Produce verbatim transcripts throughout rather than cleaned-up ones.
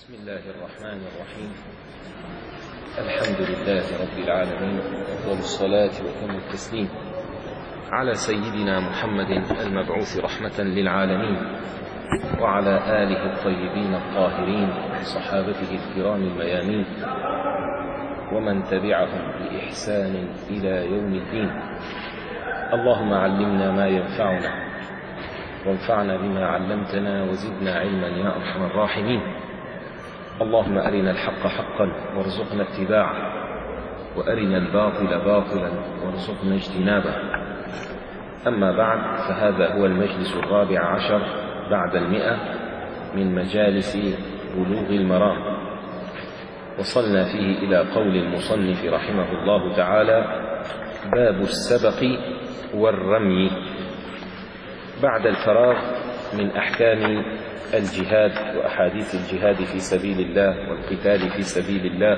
بسم الله الرحمن الرحيم. الحمد لله رب العالمين، أفضل الصلاة وأتم التسليم على سيدنا محمد المبعوث رحمة للعالمين، وعلى آله الطيبين الطاهرين وصحابته الكرام الميامين، ومن تبعهم بإحسان إلى يوم الدين. اللهم علمنا ما ينفعنا وانفعنا بما علمتنا وزدنا علما يا أرحم الراحمين. اللهم أرنا الحق حقا وارزقنا اتباعه، وأرنا الباطل باطلا وارزقنا اجتنابه. أما بعد، فهذا هو المجلس الرابع عشر بعد المئة من مجالس بلوغ المرام، وصلنا فيه إلى قول المصنف رحمه الله تعالى: باب السبق والرمي، بعد الفراغ من أحكام الجهاد وأحاديث الجهاد في سبيل الله والقتال في سبيل الله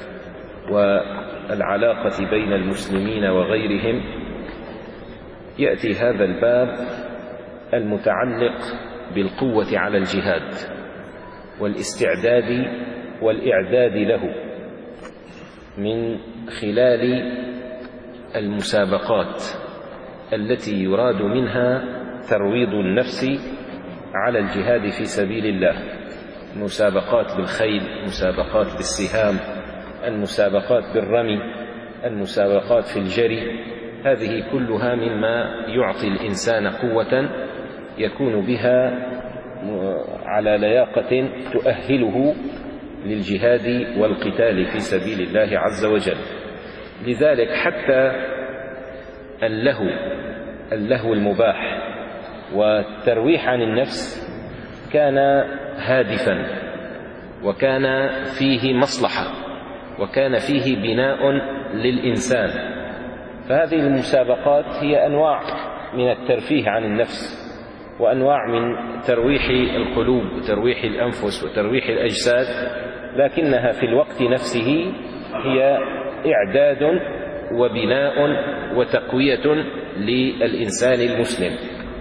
والعلاقة بين المسلمين وغيرهم. يأتي هذا الباب المتعلق بالقوة على الجهاد والاستعداد والإعداد له من خلال المسابقات التي يراد منها ترويض النفس على الجهاد في سبيل الله، مسابقات بالخيل، مسابقات بالسهام، المسابقات بالرمي، المسابقات في الجري. هذه كلها مما يعطي الإنسان قوة يكون بها على لياقة تؤهله للجهاد والقتال في سبيل الله عز وجل. لذلك حتى اللهو اللهو المباح والترويح عن النفس كان هادفا، وكان فيه مصلحة، وكان فيه بناء للإنسان. فهذه المسابقات هي أنواع من الترفيه عن النفس، وأنواع من ترويح القلوب وترويح الأنفس وترويح الأجساد، لكنها في الوقت نفسه هي إعداد وبناء وتقوية للإنسان المسلم.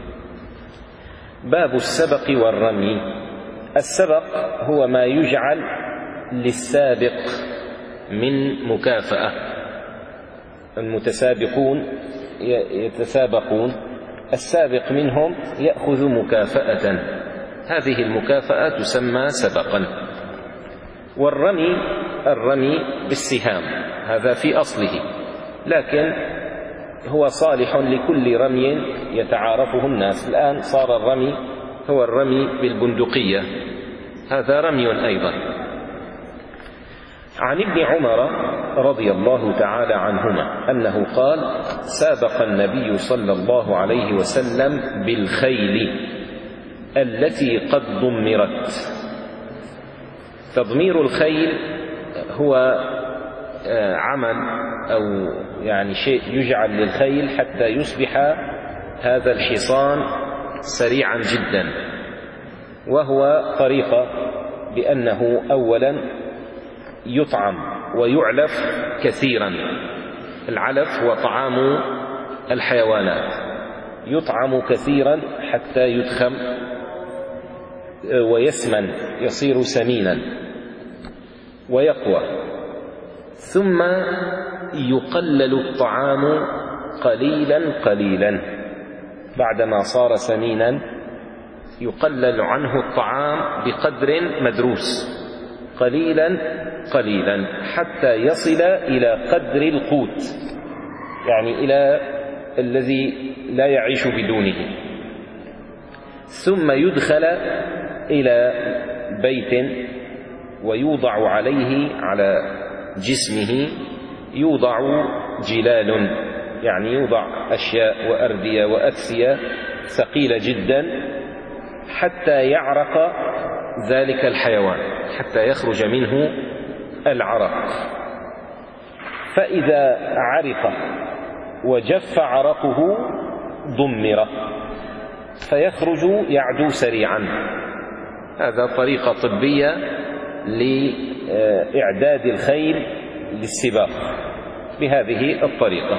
باب السبق والرمي. السبق هو ما يجعل للسابق من مكافأة. المتسابقون يتسابقون، السابق منهم يأخذ مكافأة، هذه المكافأة تسمى سبقا. والرمي الرمي بالسهام، هذا في أصله، لكن هو صالح لكل رمي يتعارفه الناس. الآن صار الرمي هو الرمي بالبندقية، هذا رمي أيضا. عن ابن عمر رضي الله تعالى عنهما أنه قال: سابق النبي صلى الله عليه وسلم بالخيل التي قد ضمرت. تضمير الخيل هو عمل أو يعني شيء يجعل للخيل حتى يصبح هذا الحصان سريعا جدا، وهو طريقة بأنه أولا يطعم ويعلف كثيرا. العلف هو طعام الحيوانات، يطعم كثيرا حتى يدخم ويسمن، يصير سمينا ويقوى. ثم يقلل الطعام قليلا قليلا، بعدما صار سمينا يقلل عنه الطعام بقدر مدروس قليلا قليلا حتى يصل إلى قدر القوت، يعني إلى الذي لا يعيش بدونه. ثم يدخل إلى بيت ويوضع عليه على جسمه يوضع جلال، يعني يوضع أشياء وأردية وأكسية ثقيلة جدا حتى يعرق ذلك الحيوان، حتى يخرج منه العرق. فإذا عرق وجف عرقه ضمر فيخرج يعدو سريعا. هذا طريقة طبية لإعداد الخيل للسباق بهذه الطريقة،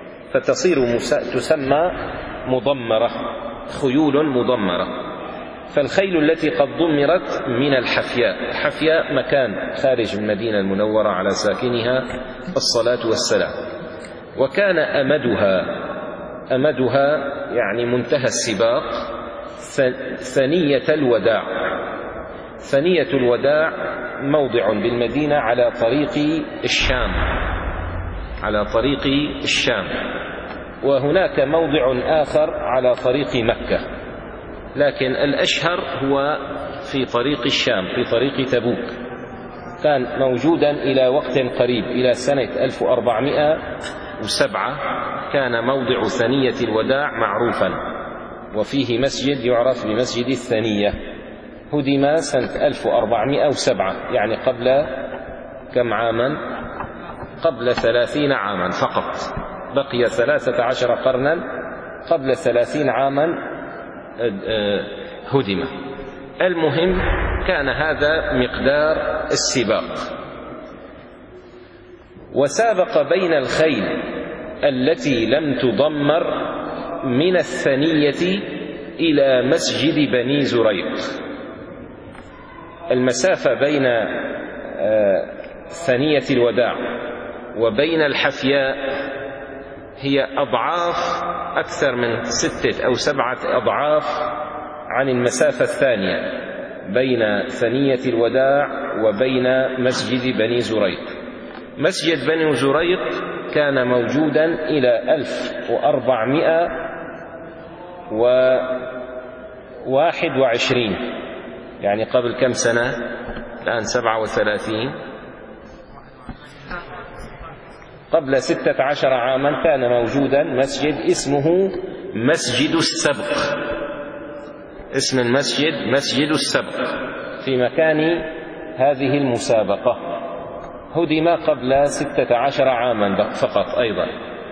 فتصير تسمى مضمرة، خيول مضمرة. فالخيل التي قد ضمرت من الحفياء. الحفياء مكان خارج المدينة المنورة على ساكنها الصلاة والسلام. وكان أمدها أمدها يعني منتهى السباق ثنية الوداع. ثنية الوداع موضع بالمدينة على طريق الشام على طريق الشام وهناك موضع آخر على طريق مكة، لكن الأشهر هو في طريق الشام في طريق تبوك. كان موجودا إلى وقت قريب، إلى سنة ألف وأربعمائة وسبعة كان موضع ثنية الوداع معروفا، وفيه مسجد يعرف بمسجد الثنية. هدم سنة ألف وأربعمائة وسبعة، يعني قبل كم عاما؟ قبل ثلاثين عاما فقط، بقي ثلاثة عشر قرنا، قبل ثلاثين عاما هدم. المهم كان هذا مقدار السباق. وسابق بين الخيل التي لم تضمر من الثنية إلى مسجد بني زريق. المسافة بين ثنية الوداع وبين الحفياء هي أضعاف، أكثر من ستة أو سبعة أضعاف عن المسافة الثانية بين ثنية الوداع وبين مسجد بني زريق. مسجد بني زريق كان موجودا إلى ألف وأربعمائة وواحد وعشرين، يعني قبل كم سنة؟ الآن سبعة وثلاثين، قبل ستة عشر عاما كان موجودا مسجد اسمه مسجد السبق. اسم المسجد مسجد السبق في مكان هذه المسابقة. هدم قبل ستة عشر عاما فقط أيضا.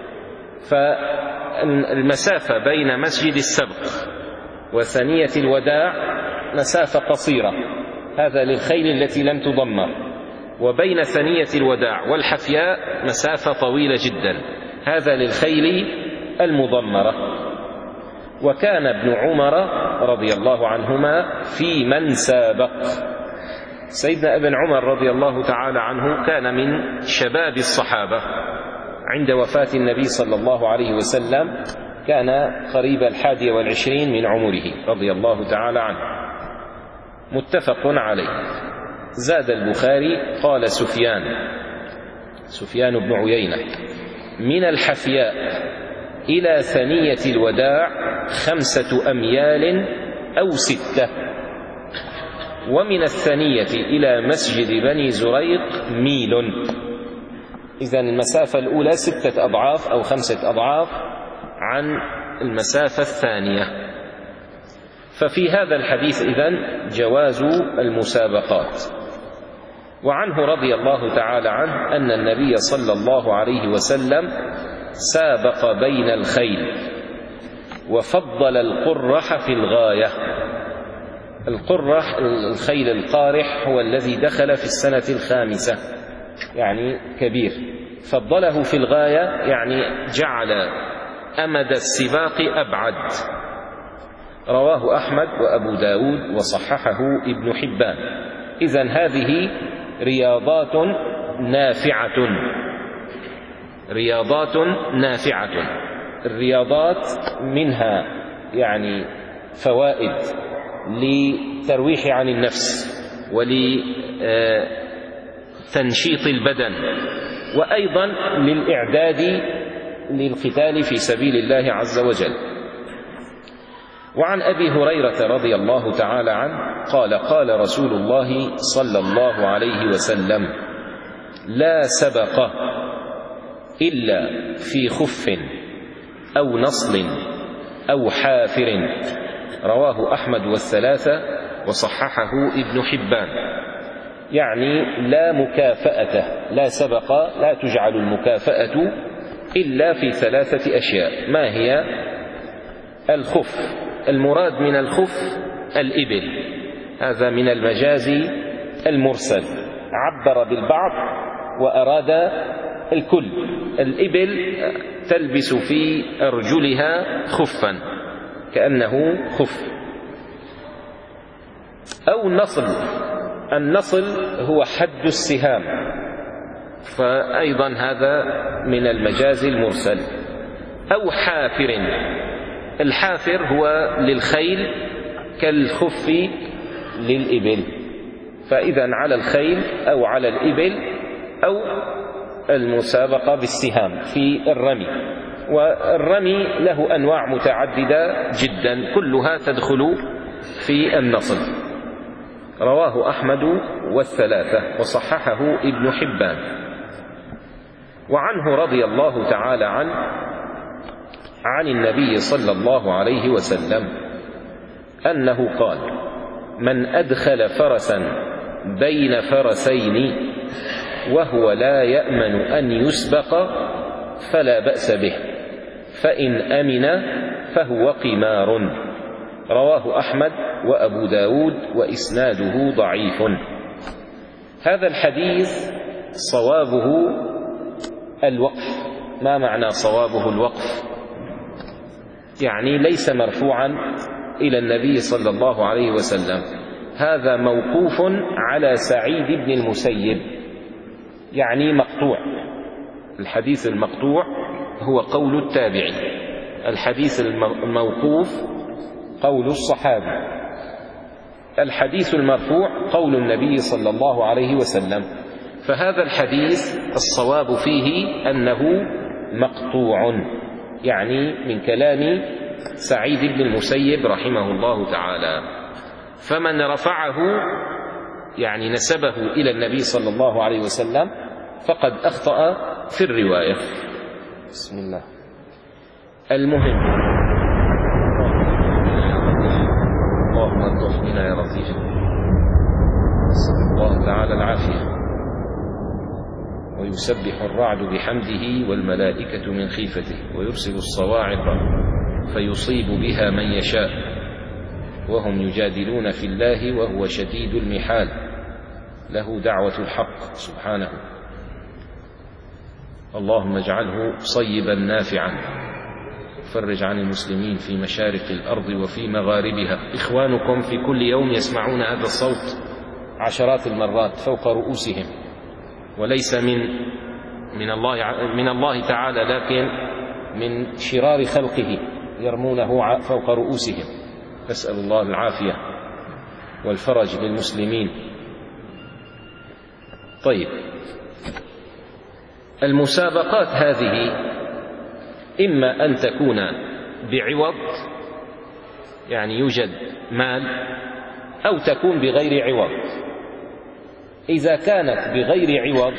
فالمسافة بين مسجد السبق وثنية الوداع مسافة قصيرة، هذا للخيل التي لم تضمر، وبين ثنية الوداع والحفياء مسافة طويلة جدا، هذا للخيل المضمرة. وكان ابن عمر رضي الله عنهما في من سابق. سيدنا ابن عمر رضي الله تعالى عنه كان من شباب الصحابة عند وفاة النبي صلى الله عليه وسلم، كان قريب الحادي والعشرين من عمره رضي الله تعالى عنه، متفق عليه. زاد البخاري قال سفيان سفيان بن عيينة: من الحفياء إلى ثنية الوداع خمسة أميال أو ستة، ومن الثنية إلى مسجد بني زريق ميل. إذن المسافة الأولى ستة أضعاف أو خمسة أضعاف عن المسافة الثانية. ففي هذا الحديث إذن جواز المسابقات. وعنه رضي الله تعالى عنه أن النبي صلى الله عليه وسلم سابق بين الخيل وفضل القرح في الغاية. القرح الخيل القارح هو الذي دخل في السنة الخامسة، يعني كبير، فضله في الغاية يعني جعل أمد السباق أبعد. رواه أحمد وأبو داود وصححه ابن حبان. إذن هذه رياضات نافعة رياضات نافعة الرياضات منها يعني فوائد لترويح عن النفس ولتنشيط البدن، وأيضا للإعداد للقتال في سبيل الله عز وجل. وعن أبي هريرة رضي الله تعالى عنه قال: قال رسول الله صلى الله عليه وسلم: لا سبق إلا في خف أو نصل أو حافر. رواه أحمد والثلاثة وصححه ابن حبان. يعني لا مكافأة، لا سبق، لا تجعل المكافأة إلا في ثلاثة أشياء. ما هي؟ الخف، المراد من الخف الإبل، هذا من المجاز المرسل، عبر بالبعض وأراد الكل. الإبل تلبس في أرجلها خفا كأنه خف. أو نصل. النصل هو حد السهام، فأيضا هذا من المجاز المرسل. أو حافر. الحافر هو للخيل كالخف للإبل، فإذا على الخيل أو على الإبل أو المسابقة بالسهام في الرمي. والرمي له أنواع متعددة جدا كلها تدخل في النصل. رواه أحمد والثلاثة وصححه ابن حبان. وعنه رضي الله تعالى عنه عن النبي صلى الله عليه وسلم أنه قال: من أدخل فرسا بين فرسين وهو لا يأمن أن يسبق فلا بأس به، فإن أمن فهو قمار. رواه أحمد وأبو داود وإسناده ضعيف. هذا الحديث صوابه الوقف. ما معنى صوابه الوقف؟ يعني ليس مرفوعا إلى النبي صلى الله عليه وسلم، هذا موقوف على سعيد بن المسيب، يعني مقطوع. الحديث المقطوع هو قول التابعي، الحديث الموقوف قول الصحابي، الحديث المرفوع قول النبي صلى الله عليه وسلم. فهذا الحديث الصواب فيه أنه مقطوع، يعني من كلام سعيد بن المسيب رحمه الله تعالى. فمن رفعه يعني نسبه إلى النبي صلى الله عليه وسلم فقد أخطأ في الرواية. بسم الله. المهم، اللهم الطف بنا يا لطيف. نسأل الله تعالى العافية. ويسبح الرعد بحمده والملائكة من خيفته، ويرسل الصواعق فيصيب بها من يشاء، وهم يجادلون في الله وهو شديد المحال، له دعوة الحق سبحانه. اللهم اجعله صيبا نافعا، فرج عن المسلمين في مشارق الأرض وفي مغاربها. إخوانكم في كل يوم يسمعون هذا الصوت عشرات المرات فوق رؤوسهم، وليس من من الله من الله تعالى، لكن من شرار خلقه يرمونه فوق رؤوسهم. نسأل الله العافية والفرج للمسلمين. طيب، المسابقات هذه إما أن تكون بعوض، يعني يوجد مال، أو تكون بغير عوض. إذا كانت بغير عوض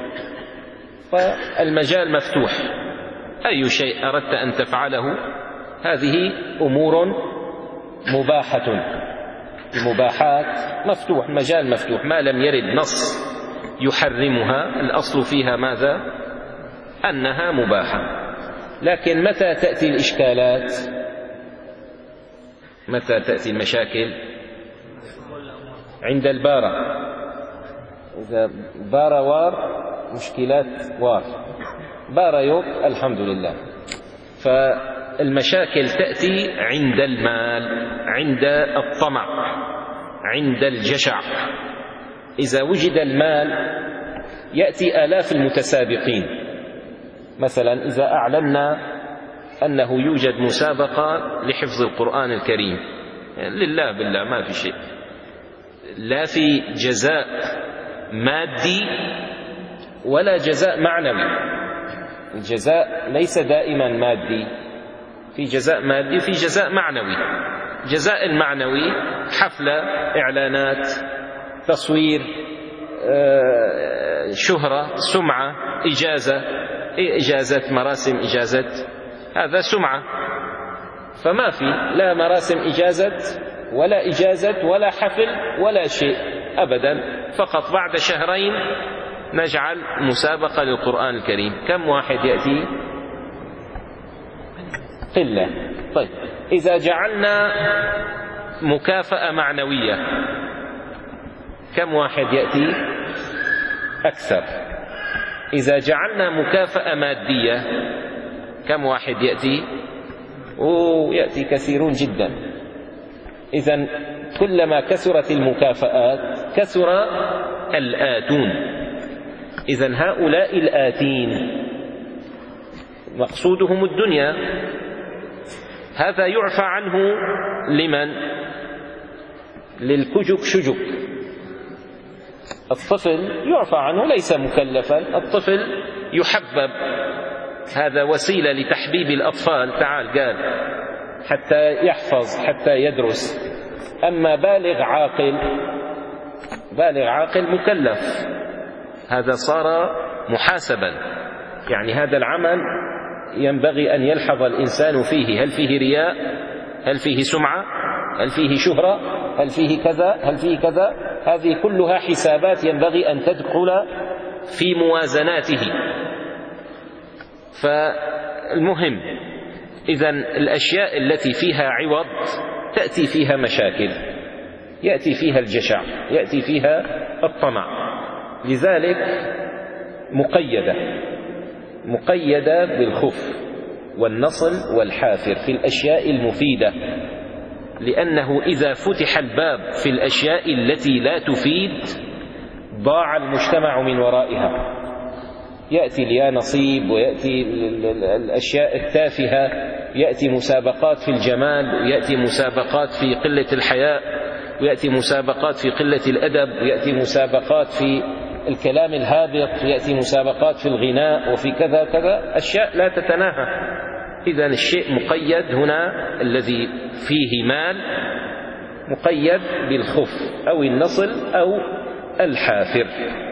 فالمجال مفتوح، أي شيء أردت أن تفعله هذه أمور مباحة. المباحات مفتوح، مجال مفتوح، ما لم يرد نص يحرمها الأصل فيها ماذا؟ أنها مباحة. لكن متى تأتي الإشكالات؟ متى تأتي المشاكل؟ عند البارة. إذا بارة وار مشكلات وار، بارة يوك الحمد لله. فالمشاكل تأتي عند المال، عند الطمع، عند الجشع. إذا وجد المال يأتي آلاف المتسابقين. مثلا إذا أعلنا أنه يوجد مسابقة لحفظ القرآن الكريم، يعني لله بالله ما في شيء، لا في جزاء مادي ولا جزاء معنوي. الجزاء ليس دائما مادي، في جزاء مادي وفي جزاء معنوي. جزاء المعنوي حفلة، إعلانات، تصوير، شهرة، سمعة، إجازة، إجازة، مراسم إجازة، هذا سمعة. فما في لا مراسم إجازة ولا إجازة ولا حفل ولا شيء أبدا، فقط بعد شهرين نجعل مسابقة للقرآن الكريم. كم واحد يأتي؟ قلة. طيب، إذا جعلنا مكافأة معنوية كم واحد يأتي؟ أكثر. إذا جعلنا مكافأة مادية كم واحد يأتي؟ ويأتي كثيرون جدا. إذن كلما كثرت المكافآت كثر الآتون. إذن هؤلاء الآتين مقصودهم الدنيا، هذا يعفى عنه لمن؟ للكجك شجك. الطفل يعفى عنه، ليس مكلفا، الطفل يحبب، هذا وسيلة لتحبيب الأطفال، تعال قال حتى يحفظ حتى يدرس. أما بالغ عاقل، بالغ عاقل مكلف، هذا صار محاسبا، يعني هذا العمل ينبغي أن يلحظ الإنسان فيه، هل فيه رياء، هل فيه سمعة، هل فيه شهرة، هل فيه كذا، هل فيه كذا. هذه كلها حسابات ينبغي أن تدخل في موازناته. فالمهم إذن الأشياء التي فيها عوض تأتي فيها مشاكل، يأتي فيها الجشع، يأتي فيها الطمع، لذلك مقيدة مقيدة بالخف والنصل والحافر في الأشياء المفيدة، لأنه إذا فتح الباب في الأشياء التي لا تفيد ضاع المجتمع من ورائها. يأتي اليا نصيب، ويأتي الأشياء التافهة، يأتي مسابقات في الجمال، ويأتي مسابقات في قلة الحياء، ويأتي مسابقات في قلة الأدب، ويأتي مسابقات في الكلام الهابط، ويأتي مسابقات في الغناء وفي كذا كذا، أشياء لا تتناهى. إذن الشيء مقيد هنا الذي فيه مال مقيد بالخف أو النصل أو الحافر.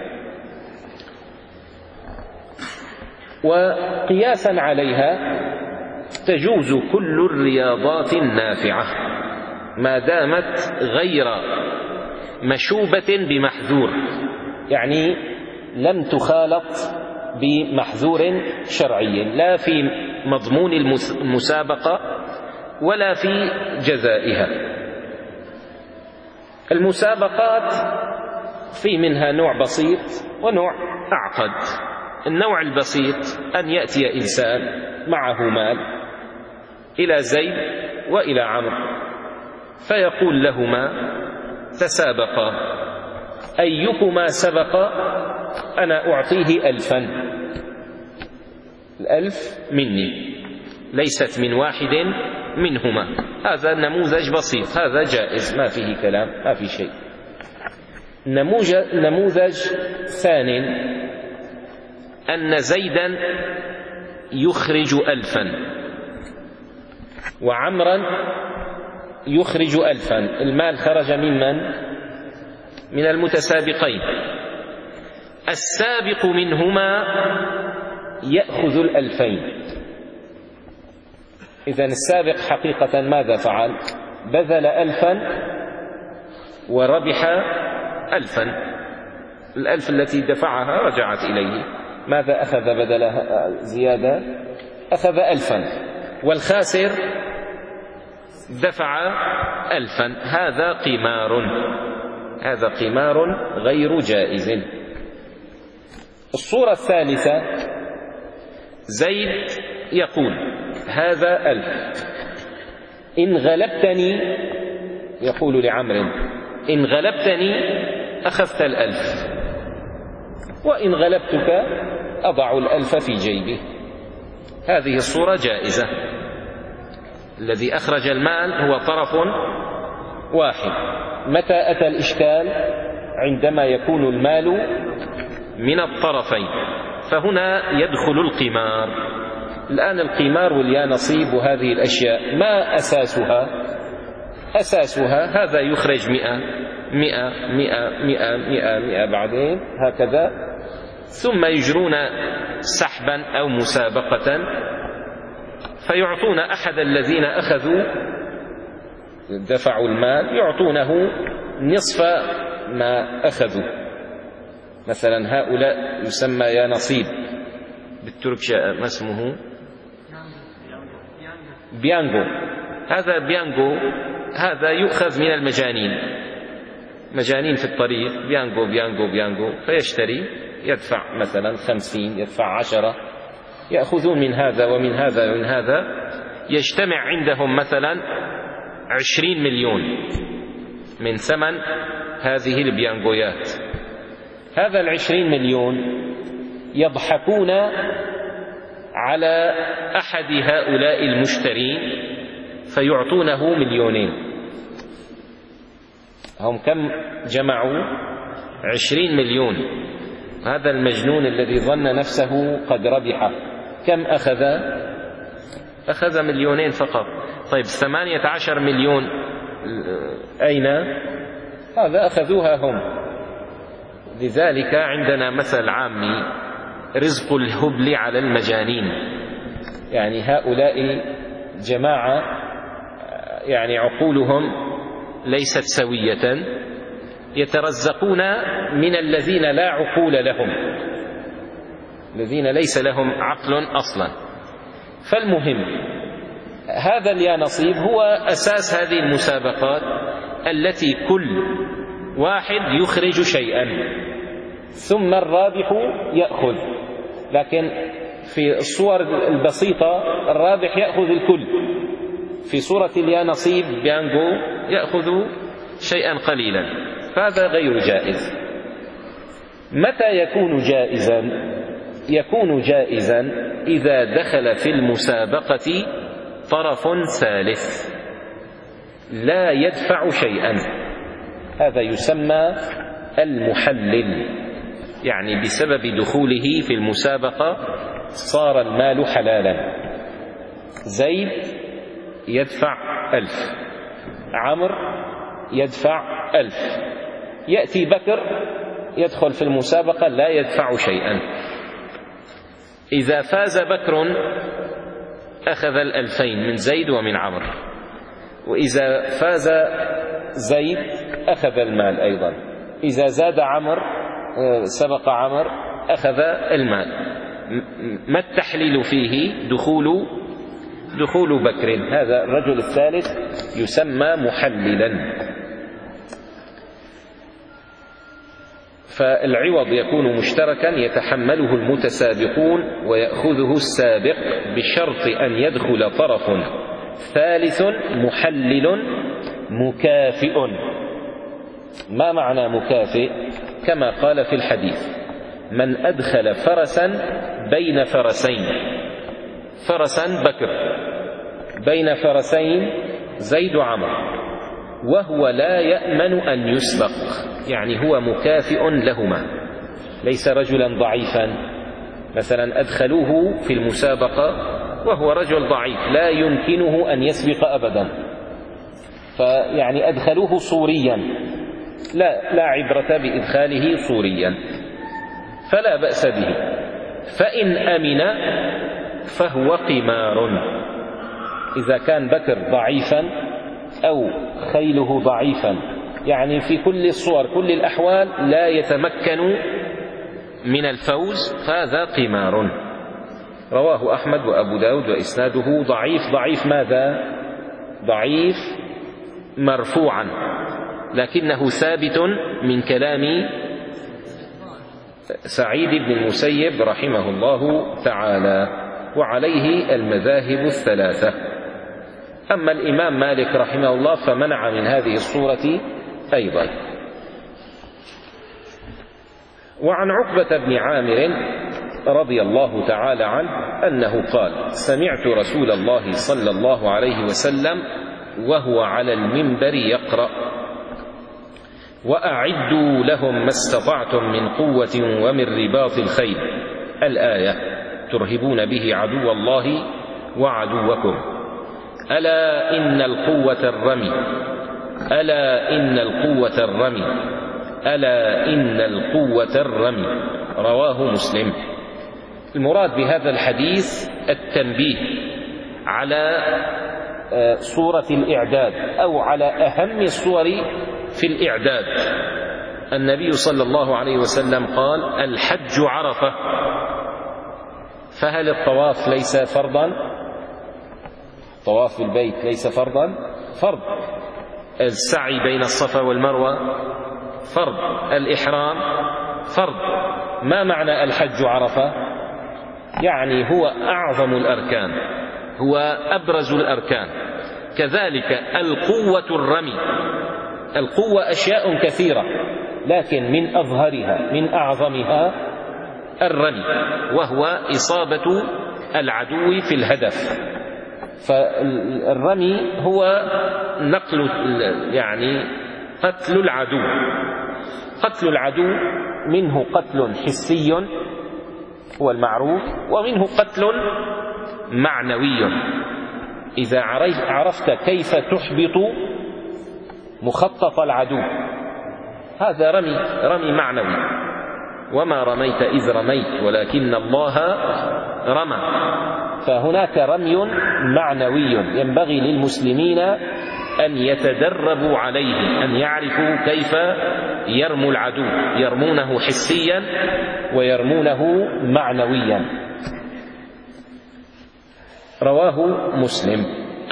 وقياسا عليها تجوز كل الرياضات النافعة ما دامت غير مشوبة بمحذور، يعني لم تخالط بمحذور شرعي، لا في مضمون المسابقة ولا في جزائها. المسابقات في منها نوع بسيط ونوع أعقد. النوع البسيط أن يأتي إنسان معه مال إلى زيد وإلى عمرو فيقول لهما تسابقا، أيكما سبق أنا أعطيه ألفا، الألف مني، ليست من واحد منهما. هذا نموذج بسيط، هذا جائز، ما فيه كلام، ما في شيء. نموذج ثاني أن زيدا يخرج ألفا وعمرا يخرج ألفا، المال خرج ممن؟ من المتسابقين، السابق منهما يأخذ الألفين. إذن السابق حقيقة ماذا فعل؟ بذل ألفا وربح ألفا، الألف التي دفعها رجعت إليه، ماذا أخذ بدلها زيادة؟ أخذ ألفا، والخاسر دفع ألفا. هذا قمار، هذا قمار غير جائز. الصورة الثالثة زيد يقول هذا ألف، إن غلبتني، يقول لعمرو إن غلبتني أخذت الألف، وإن غلبتك أضع الألف في جيبي. هذه الصورة جائزة. الذي أخرج المال هو طرف واحد. متى أتى الإشكال؟ عندما يكون المال من الطرفين، فهنا يدخل القمار. الآن القمار واليانصيب وهذه الأشياء ما أساسها؟ أساسها هذا يخرج مئة مئة مئة مئة مئة مئة بعدين هكذا، ثم يجرون سحبا أو مسابقة فيعطون أحد الذين أخذوا دفعوا المال يعطونه نصف ما أخذوا. مثلا هؤلاء يسمى يا نصيب بالتركية، ما اسمه؟ بيانغو. هذا بيانغو، هذا يؤخذ من المجانين، مجانين في الطريق، بيانغو بيانغو بيانغو، فيشتري يدفع مثلا خمسين، يدفع عشرة، يأخذون من هذا ومن هذا ومن هذا، يجتمع عندهم مثلا عشرين مليون من ثمن هذه البيانجويات. هذا العشرين مليون يضحكون على أحد هؤلاء المشترين فيعطونه مليونين. هم كم جمعوا؟ عشرين مليون. هذا المجنون الذي ظن نفسه قد ربح كم أخذ؟ أخذ مليونين فقط. طيب ثمانية عشر مليون أين؟ هذا أخذوها هم. لذلك عندنا مثل عامي: رزق الهبل على المجانين. يعني هؤلاء جماعة يعني عقولهم ليست سوية، يترزقون من الذين لا عقول لهم، الذين ليس لهم عقل أصلا. فالمهم هذا اليانصيب هو أساس هذه المسابقات التي كل واحد يخرج شيئا ثم الرابح يأخذ، لكن في الصور البسيطة الرابح يأخذ الكل، في صورة اليانصيب بيانجو يأخذ شيئا قليلا، فهذا غير جائز. متى يكون جائزا؟ يكون جائزا إذا دخل في المسابقة طرف ثالث لا يدفع شيئا، هذا يسمى المحلل. يعني بسبب دخوله في المسابقة صار المال حلالا. زيد يدفع ألف، عمرو يدفع ألف، يأتي بكر يدخل في المسابقة لا يدفع شيئا. إذا فاز بكر أخذ الألفين من زيد ومن عمرو، وإذا فاز زيد أخذ المال أيضا، إذا زاد عمرو سبق عمرو أخذ المال. ما التحليل فيه؟ دخول دخول بكر، هذا الرجل الثالث يسمى محللا. فالعوض يكون مشتركا يتحمله المتسابقون ويأخذه السابق بشرط أن يدخل طرف ثالث محلل مكافئ. ما معنى مكافئ؟ كما قال في الحديث: من أدخل فرسا بين فرسين، فرسا بكر بين فرسين زيد وعمرو وهو لا يأمن أن يسبق، يعني هو مكافئ لهما، ليس رجلا ضعيفا. مثلا أدخلوه في المسابقة وهو رجل ضعيف لا يمكنه أن يسبق أبدا، فيعني أدخلوه صوريا، لا لا عبرة بإدخاله صوريا، فلا بأس به. فإن أمن فهو قمار. إذا كان بكر ضعيفا أو خيله ضعيفا، يعني في كل الصور كل الأحوال لا يتمكن من الفوز، فهذا قمار. رواه أحمد وأبو داود وإسناده ضعيف. ضعيف ماذا؟ ضعيف مرفوعا، لكنه ثابت من كلام سعيد بن المسيب رحمه الله تعالى، وعليه المذاهب الثلاثة. أما الإمام مالك رحمه الله فمنع من هذه الصورة أيضا. وعن عقبة بن عامر رضي الله تعالى عنه أنه قال: سمعت رسول الله صلى الله عليه وسلم وهو على المنبر يقرأ: وأعدوا لهم ما استطعتم من قوة ومن رباط الخيل، الآية، ترهبون به عدو الله وعدوكم، ألا إن القوة الرمي، ألا إن القوة الرمي، ألا إن القوة الرمي. رواه مسلم. المراد بهذا الحديث التنبيه على صورة الإعداد أو على أهم الصور في الإعداد. النبي صلى الله عليه وسلم قال: الحج عرفة، فهل الطواف ليس فرضا؟ طواف البيت ليس فرضا؟ فرض. السعي بين الصفا والمروة فرض. الإحرام فرض. ما معنى الحج عرفة؟ يعني هو أعظم الأركان، هو أبرز الأركان، كذلك القوة الرمي. القوة أشياء كثيرة، لكن من أظهرها من أعظمها الرمي، وهو إصابة العدو في الهدف. فالرمي هو نقل يعني قتل العدو. قتل العدو منه قتل حسي هو المعروف، ومنه قتل معنوي. إذا عرفت كيف تحبط مخطط العدو، هذا رمي رمي معنوي. وما رميت إذ رميت ولكن الله رمى. فهناك رمي معنوي ينبغي للمسلمين أن يتدربوا عليه، أن يعرفوا كيف يرموا العدو، يرمونه حسيا ويرمونه معنويا. رواه مسلم.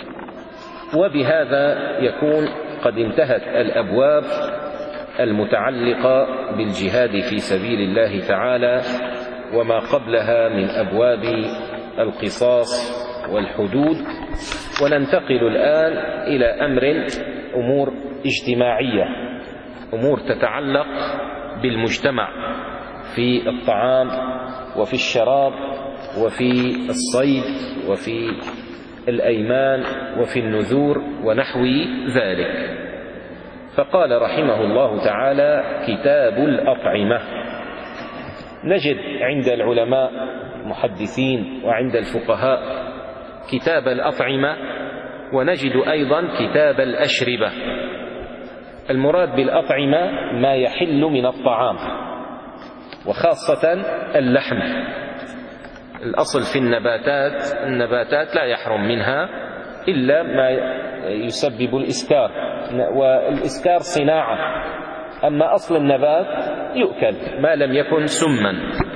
وبهذا يكون قد انتهت الأبواب المتعلقة بالجهاد في سبيل الله تعالى وما قبلها من أبواب القصاص والحدود. وننتقل الآن إلى أمر أمور اجتماعية، أمور تتعلق بالمجتمع في الطعام وفي الشراب وفي الصيد وفي الأيمان وفي النذور ونحو ذلك. فقال رحمه الله تعالى: كتاب الأطعمة. نجد عند العلماء المحدثين وعند الفقهاء كتاب الأطعمة، ونجد أيضا كتاب الأشربة. المراد بالأطعمة ما يحل من الطعام، وخاصة اللحم. الأصل في النباتات النباتات لا يحرم منها إلا ما يسبب الإسكار، والإسكار صناعة. أما أصل النبات يؤكل ما لم يكن سما.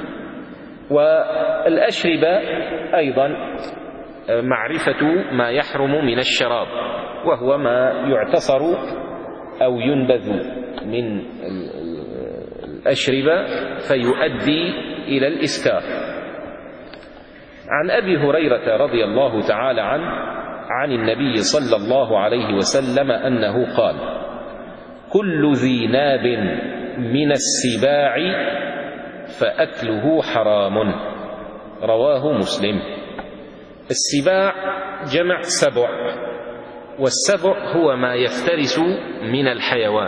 والأشربة أيضا معرفة ما يحرم من الشراب، وهو ما يعتصر أو ينبذ من الأشربة فيؤدي إلى الإسكار. عن أبي هريرة رضي الله تعالى عنه عن النبي صلى الله عليه وسلم أنه قال: كل ذي ناب من السباع فأكله حرام. رواه مسلم. السباع جمع سبع، والسبع هو ما يفترس من الحيوان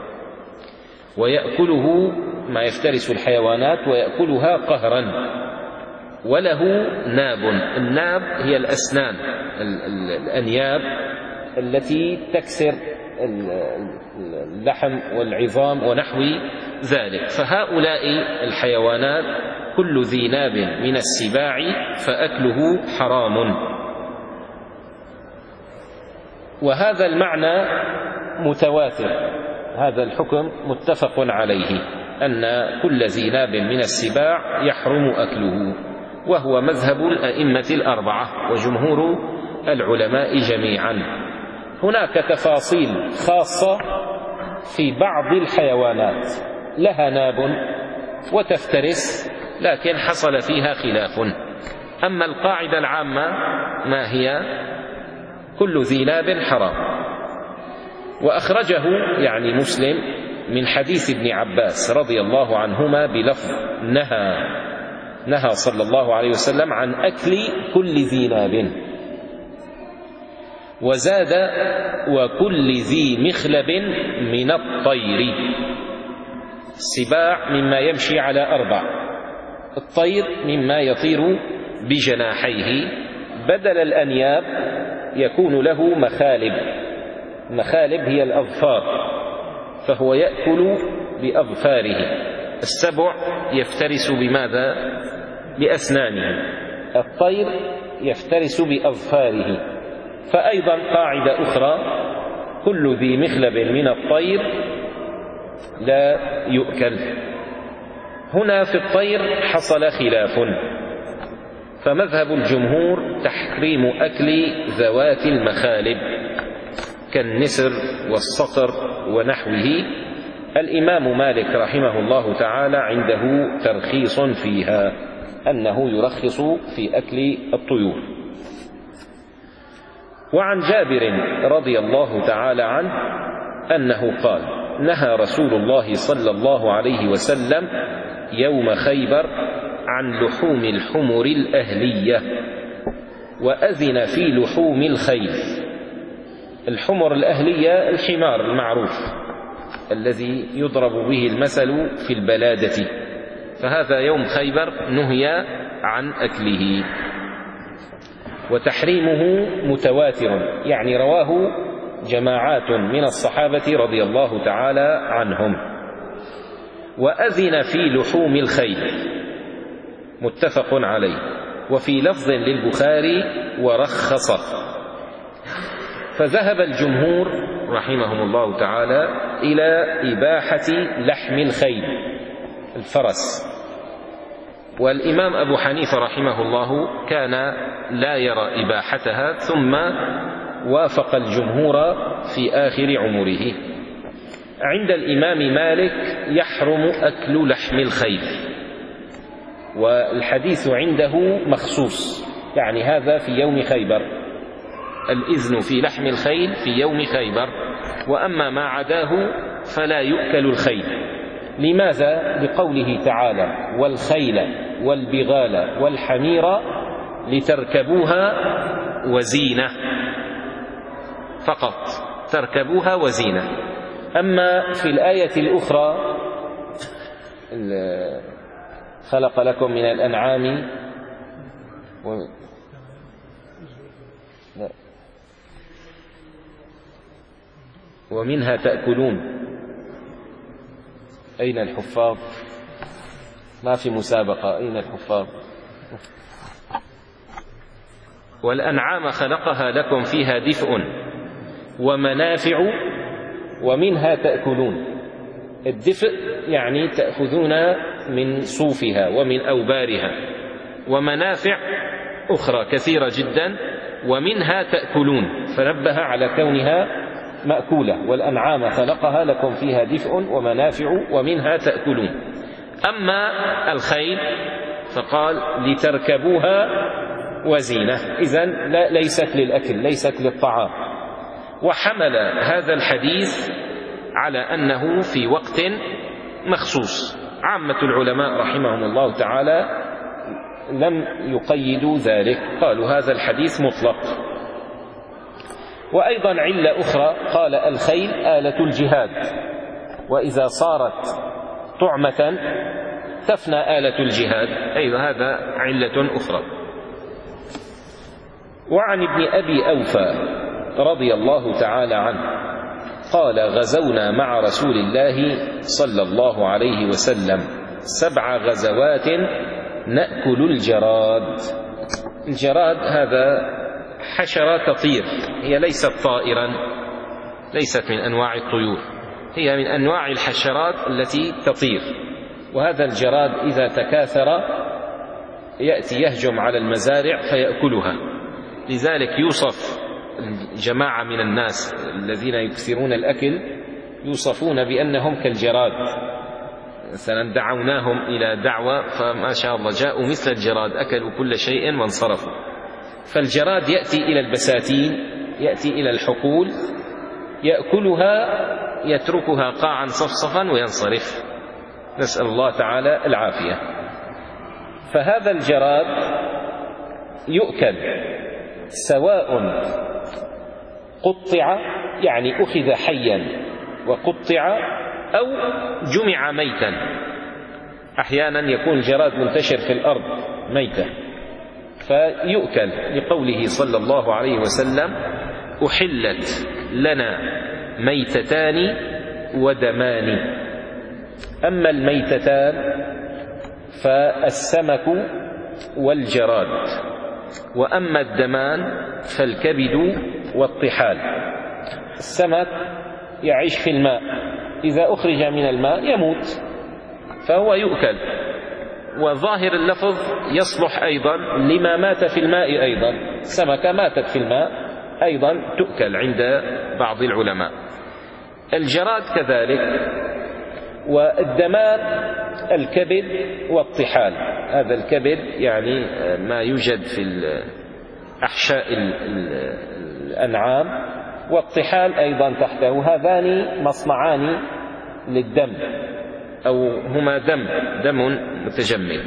ويأكله، ما يفترس الحيوانات ويأكلها قهرا. وله ناب. الناب هي الأسنان، الأنياب التي تكسر اللحم والعظام ونحو ذلك. فهؤلاء الحيوانات كل ذي ناب من السباع فأكله حرام. وهذا المعنى متواتر، هذا الحكم متفق عليه، أن كل ذي ناب من السباع يحرم أكله، وهو مذهب الأئمة الأربعة وجمهور العلماء جميعا. هناك تفاصيل خاصة في بعض الحيوانات لها ناب وتفترس، لكن حصل فيها خلاف. أما القاعدة العامة ما هي؟ كل ذي ناب حرام. وأخرجه يعني مسلم من حديث ابن عباس رضي الله عنهما بلفظ: نهى نهى صلى الله عليه وسلم عن أكل كل ذي ناب. وزاد: وكل ذي مخلب من الطير. السباع مما يمشي على أربع، الطير مما يطير بجناحيه، بدل الأنياب يكون له مخالب. مخالب هي الأظفار، فهو يأكل بأظفاره. السبع يفترس بماذا؟ بأسنانه. الطير يفترس بأظفاره. فأيضا قاعدة أخرى: كل ذي مخلب من الطير لا يؤكل. هنا في الطير حصل خلاف، فمذهب الجمهور تحريم أكل ذوات المخالب كالنسر والصقر ونحوه. الإمام مالك رحمه الله تعالى عنده ترخيص فيها، أنه يرخص في أكل الطيور. وعن جابر رضي الله تعالى عنه أنه قال: نهى رسول الله صلى الله عليه وسلم يوم خيبر عن لحوم الحمر الأهلية، وأذن في لحوم الخيل. الحمر الأهلية الحمار المعروف الذي يضرب به المثل في البلادة، فهذا يوم خيبر نهي عن أكله. وتحريمه متواتر، يعني رواه جماعات من الصحابة رضي الله تعالى عنهم. وأذن في لحوم الخيل، متفق عليه. وفي لفظ للبخاري: ورخص. فذهب الجمهور رحمهم الله تعالى إلى إباحة لحم الخيل الفرس، والإمام أبو حنيفة رحمه الله كان لا يرى إباحتها، ثم وافق الجمهور في آخر عمره. عند الإمام مالك يحرم أكل لحم الخيل، والحديث عنده مخصوص، يعني هذا في يوم خيبر، الإذن في لحم الخيل في يوم خيبر، وأما ما عداه فلا يؤكل الخيل. لماذا؟ لقوله تعالى: والخيل والبغال والحمير لتركبوها وزينة، فقط تركبوها وزينة. أما في الآية الأخرى: خلق لكم من الأنعام و... لا. ومنها تأكلون. أين الحفاظ؟ ما في مسابقة، أين الحفاظ؟ والأنعام خلقها لكم فيها دفء ومنافع ومنها تأكلون. الدفء يعني تأخذون من صوفها ومن أوبارها، ومنافع أخرى كثيرة جدا ومنها تأكلون، فنبه على كونها مأكولة. والأنعام خلقها لكم فيها دفء ومنافع ومنها تأكلون. أما الخيل فقال: لتركبوها وزينة، إذن ليست للأكل، ليست للطعام. وحمل هذا الحديث على أنه في وقت مخصوص. عامة العلماء رحمهم الله تعالى لم يقيدوا ذلك، قالوا هذا الحديث مطلق. وأيضا علة أخرى، قال: الخيل آلة الجهاد، وإذا صارت طعمة تفنى آلة الجهاد، أيضا هذا علة أخرى. وعن ابن أبي أوفى رضي الله تعالى عنه قال: غزونا مع رسول الله صلى الله عليه وسلم سبع غزوات نأكل الجراد. الجراد هذا حشرة تطير، هي ليست طائرا، ليست من أنواع الطيور، هي من أنواع الحشرات التي تطير. وهذا الجراد إذا تكاثر يأتي يهجم على المزارع فيأكلها. لذلك يوصف جماعة من الناس الذين يكثرون الأكل، يوصفون بأنهم كالجراد. مثلا دعوناهم إلى دعوة فما شاء الله جاءوا مثل الجراد، أكلوا كل شيء وانصرفوا. فالجراد يأتي إلى البساتين، يأتي إلى الحقول، يأكلها، يتركها قاعا صفصفا وينصرف، نسأل الله تعالى العافية. فهذا الجراد يؤكل سواء قطع، يعني أخذ حيا وقطع، أو جمع ميتا. أحيانا يكون الجراد منتشر في الأرض ميتا فيؤكل، لقوله صلى الله عليه وسلم: أحلت لنا ميتتان ودمان. أما الميتتان فالسمك والجراد، وأما الدمان فالكبد والطحال. السمك يعيش في الماء، إذا أخرج من الماء يموت فهو يؤكل. وظاهر اللفظ يصلح أيضا لما مات في الماء، أيضا سمكة ماتت في الماء أيضا تؤكل عند بعض العلماء. الجراد كذلك. والدمان الكبد والطحال، هذا الكبد يعني ما يوجد في أحشاء الأنعام، والطحال أيضا تحته. هذان مصنعان للدم، أو هما دم دم متجمد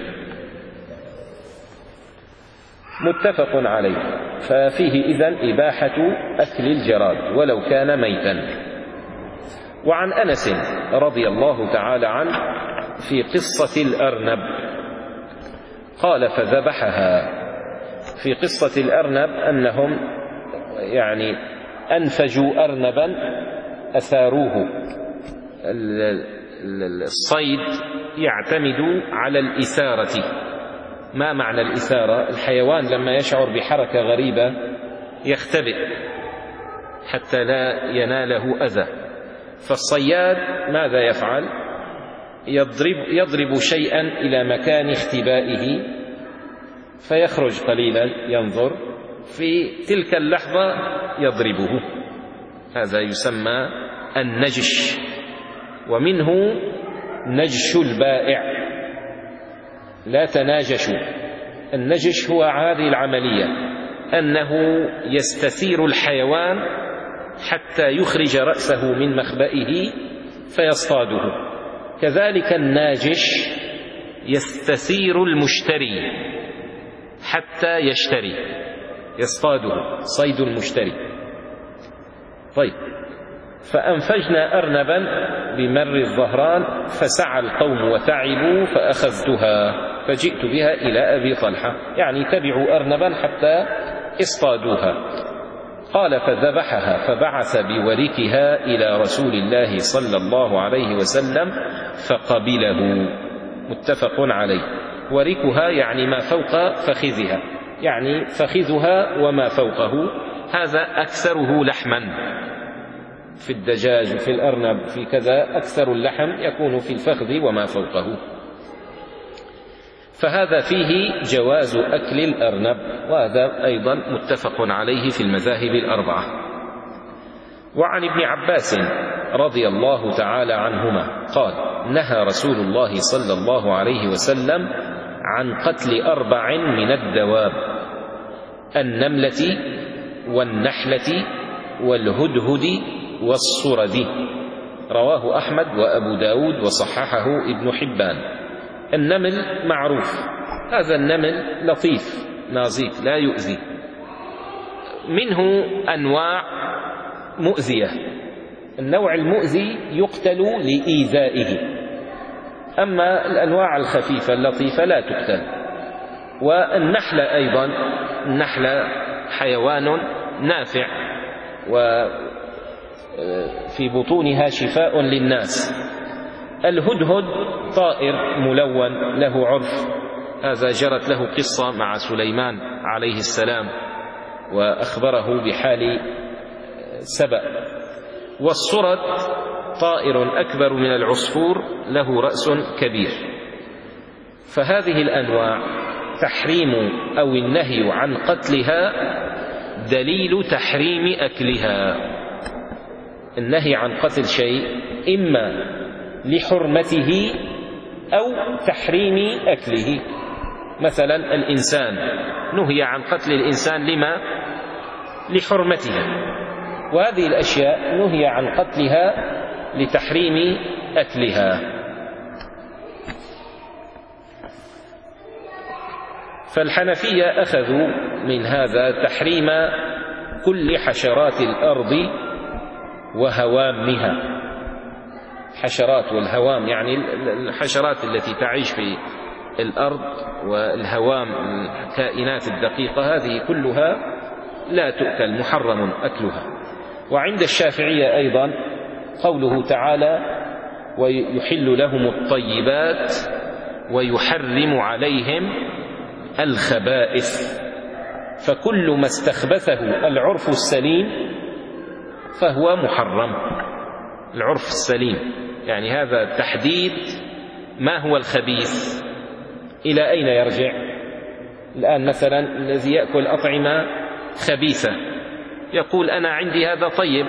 متفق عليه. ففيه إذن إباحة أكل الجراد ولو كان ميتا. وعن أنس رضي الله تعالى عنه في قصة الأرنب قال فذبحها. في قصة الأرنب أنهم يعني أنفجوا أرنبا أثاروه. الصيد يعتمد على الإثارة. ما معنى الإثارة؟ الحيوان لما يشعر بحركة غريبة يختبئ حتى لا يناله أذى. فالصياد ماذا يفعل؟ يضرب, يضرب شيئا إلى مكان اختبائه فيخرج قليلا ينظر، في تلك اللحظة يضربه. هذا يسمى النجش. ومنه نجش البائع، لا تناجشوا. النجش هو هذه العملية، أنه يستثير الحيوان حتى يخرج رأسه من مخبئه فيصطاده. كذلك الناجش يستثير المشتري حتى يشتري، يصطاده، صيد المشتري. طيب، فأنفجنا أرنبا بمر الظهران فسعى القوم وتعبوا فأخذتها فجئت بها إلى أبي طلحة، يعني تبعوا أرنبا حتى اصطادوها. قال فذبحها فبعث بوركها إلى رسول الله صلى الله عليه وسلم فقبله. متفق عليه. وركها يعني ما فوق فخذها، يعني فخذها وما فوقه، هذا أكثره لحما. في الدجاج وفي الأرنب في كذا أكثر اللحم يكون في الفخذ وما فوقه. فهذا فيه جواز أكل الأرنب، وهذا أيضا متفق عليه في المذاهب الأربعة. وعن ابن عباس رضي الله تعالى عنهما قال نهى رسول الله صلى الله عليه وسلم عن قتل أربع من الدواب: النملة والنحلة والهدهد والصرد. رواه أحمد وأبو داود وصححه ابن حبان. النمل معروف، هذا النمل لطيف نازك لا يؤذي. منه أنواع مؤذية، النوع المؤذي يقتل لإيذائه، أما الأنواع الخفيفة اللطيفة لا تقتل. والنحلة أيضا، النحلة حيوان نافع وفي بطونها شفاء للناس. الهدهد طائر ملون له عرف، هذا جرت له قصة مع سليمان عليه السلام وأخبره بحال سبأ. والصرد طائر أكبر من العصفور له رأس كبير. فهذه الأنواع تحريم أو النهي عن قتلها دليل تحريم أكلها. النهي عن قتل شيء إما لحرمته أو تحريم أكله. مثلا الإنسان نهي عن قتل الإنسان لما؟ لحرمته، وهذه الأشياء نهي عن قتلها لتحريم أكلها. فالحنفية أخذوا من هذا تحريم كل حشرات الأرض وهوامها. حشرات والهوام يعني الحشرات التي تعيش في الأرض، والهوام الكائنات الدقيقة، هذه كلها لا تؤكل، محرم أكلها. وعند الشافعية أيضا قوله تعالى ويحل لهم الطيبات ويحرم عليهم الخبائث. فكل ما استخبثه العرف السليم فهو محرم. العرف السليم يعني هذا تحديد ما هو الخبيث، إلى أين يرجع؟ الآن مثلا الذي يأكل أطعمة خبيثة يقول أنا عندي هذا طيب.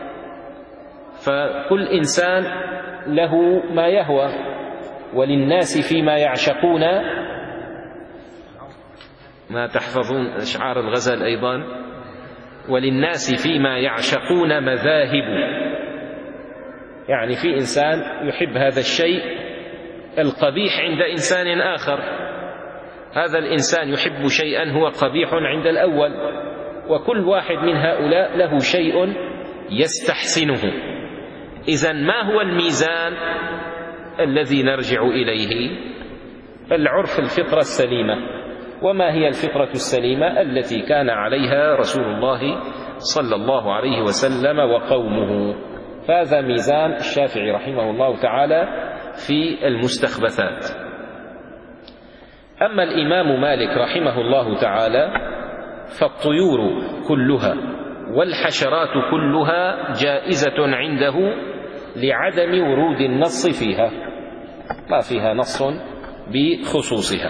فكل إنسان له ما يهوى، وللناس فيما يعشقون ما تحفظون. أشعار الغزل أيضا وللناس فيما يعشقون مذاهب، يعني في إنسان يحب هذا الشيء القبيح عند إنسان آخر، هذا الإنسان يحب شيئا هو قبيح عند الأول، وكل واحد من هؤلاء له شيء يستحسنه. إذن ما هو الميزان الذي نرجع إليه؟ العرف، الفطرة السليمة. وما هي الفطرة السليمة؟ التي كان عليها رسول الله صلى الله عليه وسلم وقومه. فهذا ميزان الشافعي رحمه الله تعالى في المستخبثات. أما الإمام مالك رحمه الله تعالى فالطيور كلها والحشرات كلها جائزة عنده لعدم ورود النص فيها، ما فيها نص بخصوصها.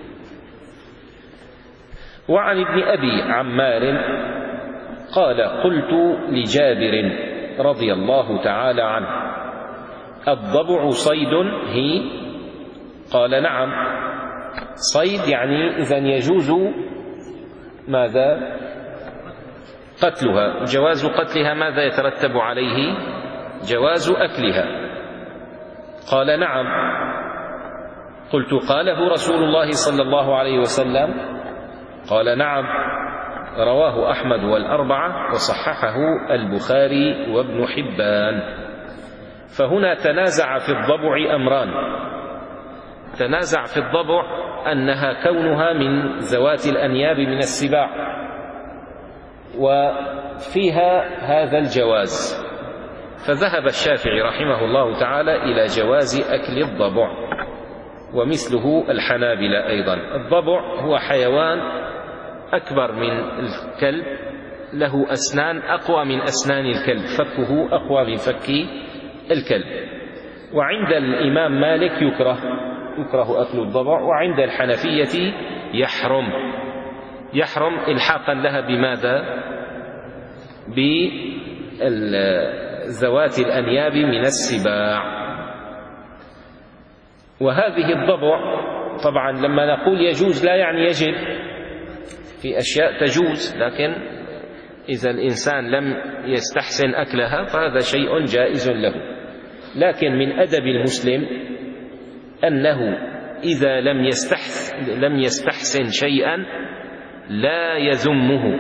وعن ابن أبي عمار قال: قلت لجابر رضي الله تعالى عنه: الضبع صيد هي؟ قال: نعم. صيد يعني إذن يجوز ماذا؟ قتلها. جواز قتلها ماذا يترتب عليه؟ جواز أكلها. قال: نعم. قلت: قاله رسول الله صلى الله عليه وسلم؟ قال: نعم. رواه أحمد والأربعة وصححه البخاري وابن حبان. فهنا تنازع في الضبع أمران. تنازع في الضبع أنها كونها من ذوات الأنياب من السباع، وفيها هذا الجواز، فذهب الشافعي رحمه الله تعالى إلى جواز أكل الضبع، ومثله الحنابلة أيضا. الضبع هو حيوان أكبر من الكلب، له أسنان أقوى من أسنان الكلب، فكه أقوى من فك الكلب. وعند الإمام مالك يكره يكره أكل الضبع، وعند الحنفية يحرم يحرم إلحاقا لها بماذا؟ بذوات الأنياب من السباع. وهذه الضبع طبعا لما نقول يجوز لا يعني يجب، في أشياء تجوز، لكن إذا الإنسان لم يستحسن أكلها فهذا شيء جائز له. لكن من أدب المسلم أنه إذا لم يستحسن, لم يستحسن شيئا لا يذمه.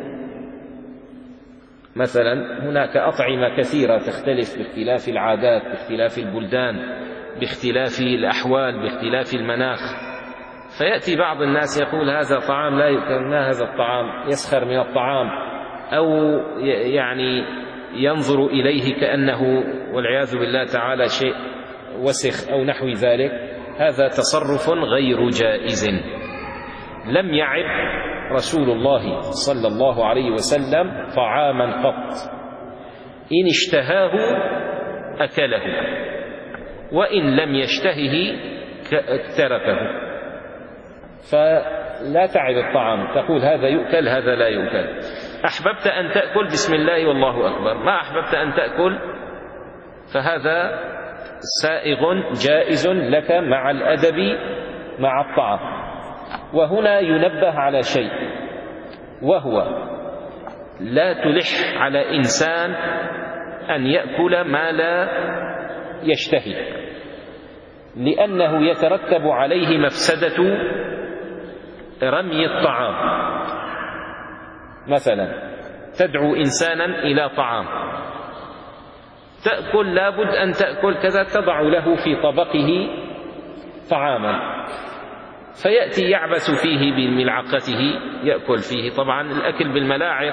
مثلا هناك أطعمة كثيرة تختلف باختلاف العادات، باختلاف البلدان، باختلاف الأحوال، باختلاف المناخ، فيأتي بعض الناس يقول هذا طعام لا يؤكل، ما هذا الطعام، يسخر من الطعام، أو يعني ينظر إليه كأنه والعياذ بالله تعالى شيء وسخ أو نحو ذلك. هذا تصرف غير جائز. لم يعب رسول الله صلى الله عليه وسلم طعاما قط، إن اشتهاه أكله، وإن لم يشتهه تركه. فلا تعب الطعام، تقول هذا يؤكل هذا لا يؤكل. أحببت أن تأكل بسم الله والله أكبر، ما أحببت أن تأكل فهذا سائغ جائز لك مع الأدب مع الطعام. وهنا ينبه على شيء، وهو لا تلح على إنسان أن يأكل ما لا يشتهي، لأنه يترتب عليه مفسدة رمي الطعام. مثلا تدعو إنسانا إلى طعام، تأكل، لابد أن تأكل كذا، تضع له في طبقه طعاما، فيأتي يعبث فيه بملعقته يأكل فيه. طبعا الأكل بالملاعق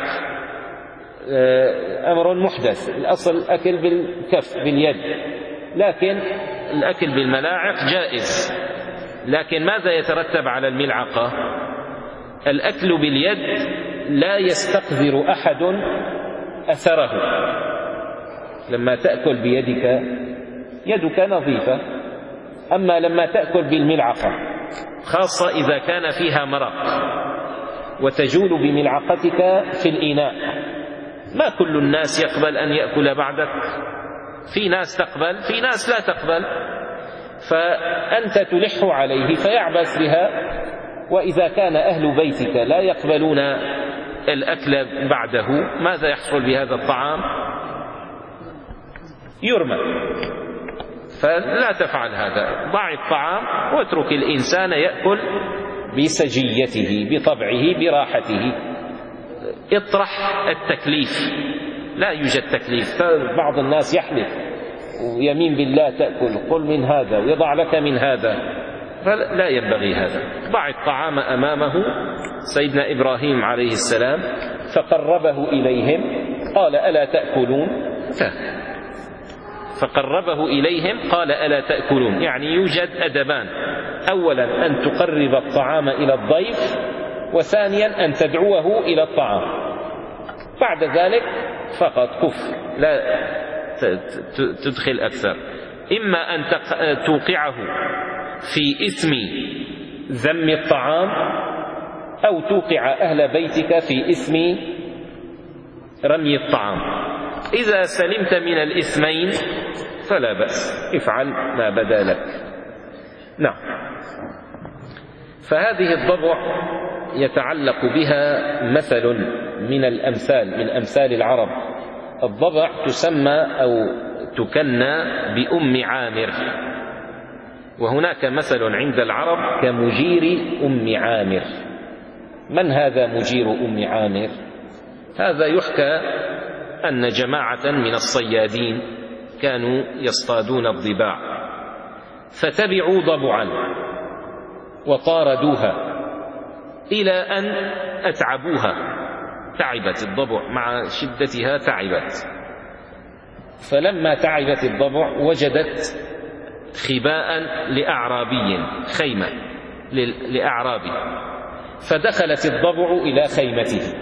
أمر محدث، الأصل الأكل بالكف باليد، لكن الأكل بالملاعق جائز. لكن ماذا يترتب على الملعقة؟ الأكل باليد لا يستقذر أحد أثره. لما تأكل بيدك يدك نظيفة، أما لما تأكل بالملعقة خاصة إذا كان فيها مرق وتجول بملعقتك في الإناء، ما كل الناس يقبل أن يأكل بعدك، في ناس تقبل في ناس لا تقبل، فأنت تلح عليه فيعبث بها. وإذا كان أهل بيتك لا يقبلون الأكل بعده، ماذا يحصل بهذا الطعام؟ يرمى. فلا تفعل هذا، ضع الطعام واترك الإنسان يأكل بسجيته بطبعه براحته. اطرح التكليف، لا يوجد تكليف. بعض الناس يحلف ويمين بالله تأكل، قل من هذا ويضع لك من هذا، فلا ينبغي هذا. ضع الطعام أمامه. سيدنا إبراهيم عليه السلام فقربه إليهم قال ألا تأكلون؟ فقربه إليهم قال ألا تأكلون، يعني يوجد أدبان: أولا أن تقرب الطعام إلى الضيف، وثانيا أن تدعوه إلى الطعام. بعد ذلك فقط كف، لا تدخل أكثر. إما أن توقعه في إثم ذم الطعام، أو توقع أهل بيتك في إثم رمي الطعام. إذا سلمت من الإثمين فلا بأس، افعل ما بدا لك. نعم. فهذه الضبع يتعلق بها مثل من الأمثال، من أمثال العرب. الضبع تسمى أو تكنى بأم عامر، وهناك مثل عند العرب كمجير أم عامر. من هذا مجير أم عامر؟ هذا يحكى أن جماعة من الصيادين كانوا يصطادون الضباع، فتبعوا ضبعا وطاردوها إلى أن أتعبوها. تعبت الضبع، مع شدتها تعبت. فلما تعبت الضبع وجدت خباء لأعرابي، خيمة لأعرابي، فدخلت الضبع إلى خيمته.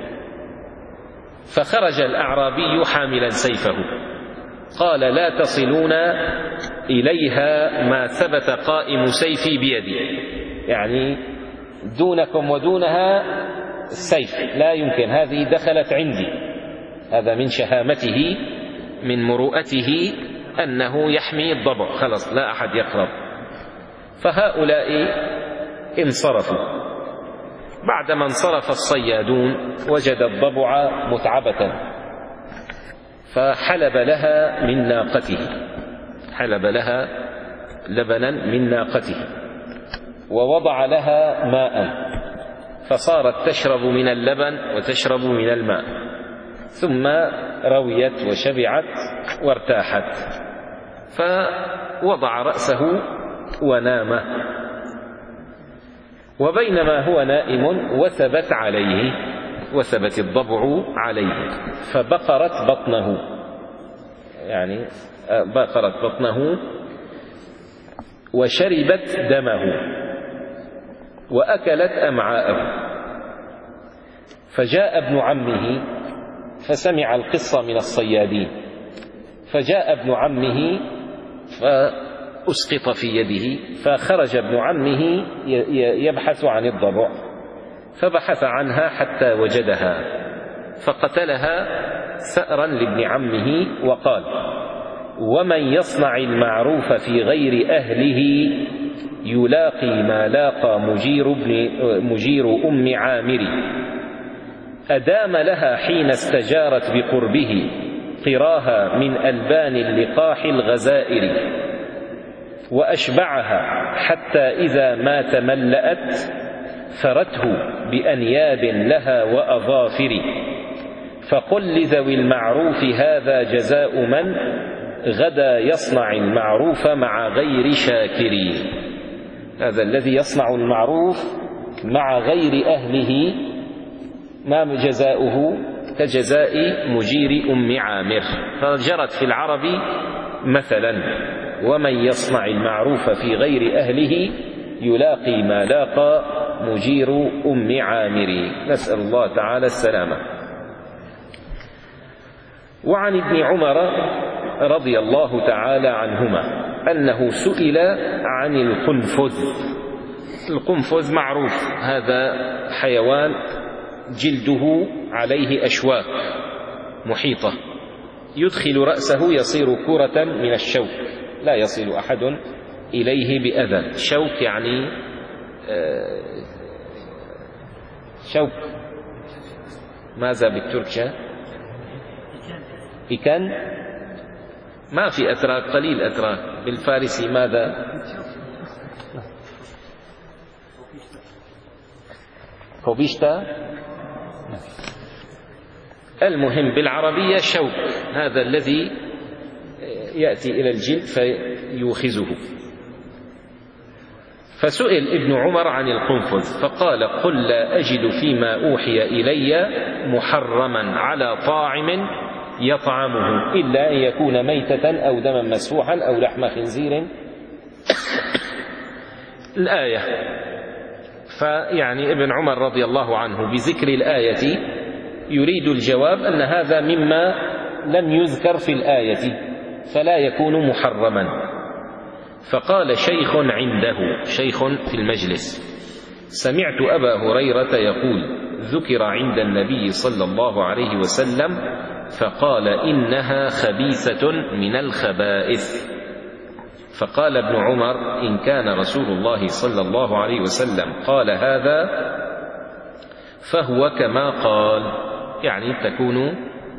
فخرج الأعرابي حاملا سيفه قال لا تصلون إليها ما ثبت قائم سيفي بيدي، يعني دونكم ودونها السيف لا يمكن، هذه دخلت عندي. هذا من شهامته، من مروءته، أنه يحمي الضبع، خلص لا أحد يقرب. فهؤلاء انصرفوا. بعدما انصرف الصيادون وجد الضبع متعبة، فحلب لها من ناقته، حلب لها لبنا من ناقته، ووضع لها ماء، فصارت تشرب من اللبن وتشرب من الماء، ثم رويت وشبعت وارتاحت. فوضع رأسه ونام، وبينما هو نائم وثبت عليه، وثبت الضبع عليه، فبقرت بطنه، يعني بقرت بطنه وشربت دمه وأكلت أمعاءه. فجاء ابن عمه فسمع القصة من الصيادين، فجاء ابن عمه فأسقط في يده، فخرج ابن عمه يبحث عن الضبع، فبحث عنها حتى وجدها، فقتلها ثأرا لابن عمه، وقال ومن يصنع المعروف في غير أهله يلاقي ما لاقى مجير, ابن مجير أم عامر. أدام لها حين استجارت بقربه قراها من ألبان اللقاح الغزائر، وأشبعها حتى إذا ما تملأت فرته بأنياب لها وأظافر. فقل لذوي المعروف هذا جزاء من غدا يصنع المعروف مع غير شاكر. هذا الذي يصنع المعروف مع غير أهله ما جزاؤه؟ كجزاء مجير أم عامر. فجرت في العرب مثلا ومن يصنع المعروف في غير أهله يلاقي ما لاقى مجير أم عامر. نسأل الله تعالى السلامة. وعن ابن عمر رضي الله تعالى عنهما أنه سئل عن القنفذ. القنفذ معروف، هذا حيوان جلده عليه أشواك محيطة، يدخل رأسه يصير كرة من الشوك، لا يصل أحد إليه بأذى. شوك يعني شوك ماذا بالتركشة؟ إكن؟ ما في أتراك، قليل أتراك. بالفارسي ماذا؟ كوبيشتا. المهم بالعربية شوك، هذا الذي يأتي إلى الجلد فيوخزه. فسئل ابن عمر عن القنفذ فقال: قل لا أجد فيما أوحي إلي محرما على طاعم يطعمه إلا أن يكون ميتة أو دما مسفوحا أو لحم خنزير. الآية. فيعني ابن عمر رضي الله عنه بذكر الآية يريد الجواب أن هذا مما لم يذكر في الآية فلا يكون محرما. فقال شيخ عنده، شيخ في المجلس: سمعت أبا هريرة يقول: ذكر عند النبي صلى الله عليه وسلم فقال: إنها خبيثة من الخبائث. فقال ابن عمر: إن كان رسول الله صلى الله عليه وسلم قال هذا فهو كما قال، يعني تكون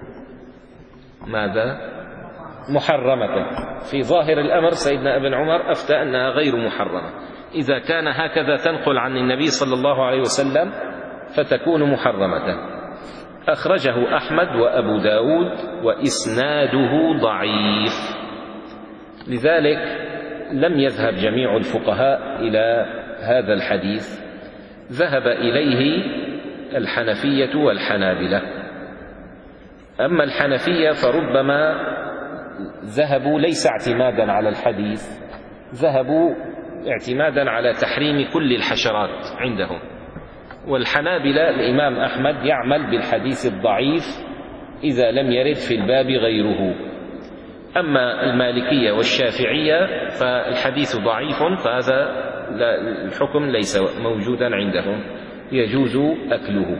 ماذا؟ محرمة. في ظاهر الأمر سيدنا ابن عمر أفتى أنها غير محرمة. إذا كان هكذا تنقل عن النبي صلى الله عليه وسلم فتكون محرمة. أخرجه أحمد وأبو داود وإسناده ضعيف، لذلك لم يذهب جميع الفقهاء إلى هذا الحديث، ذهب إليه الحنفية والحنابلة. أما الحنفية فربما ذهبوا ليس اعتمادا على الحديث، ذهبوا اعتمادا على تحريم كل الحشرات عندهم. والحنابلة الإمام أحمد يعمل بالحديث الضعيف إذا لم يرد في الباب غيره. أما المالكية والشافعية فالحديث ضعيف، فهذا الحكم ليس موجودا عندهم، يجوز أكله.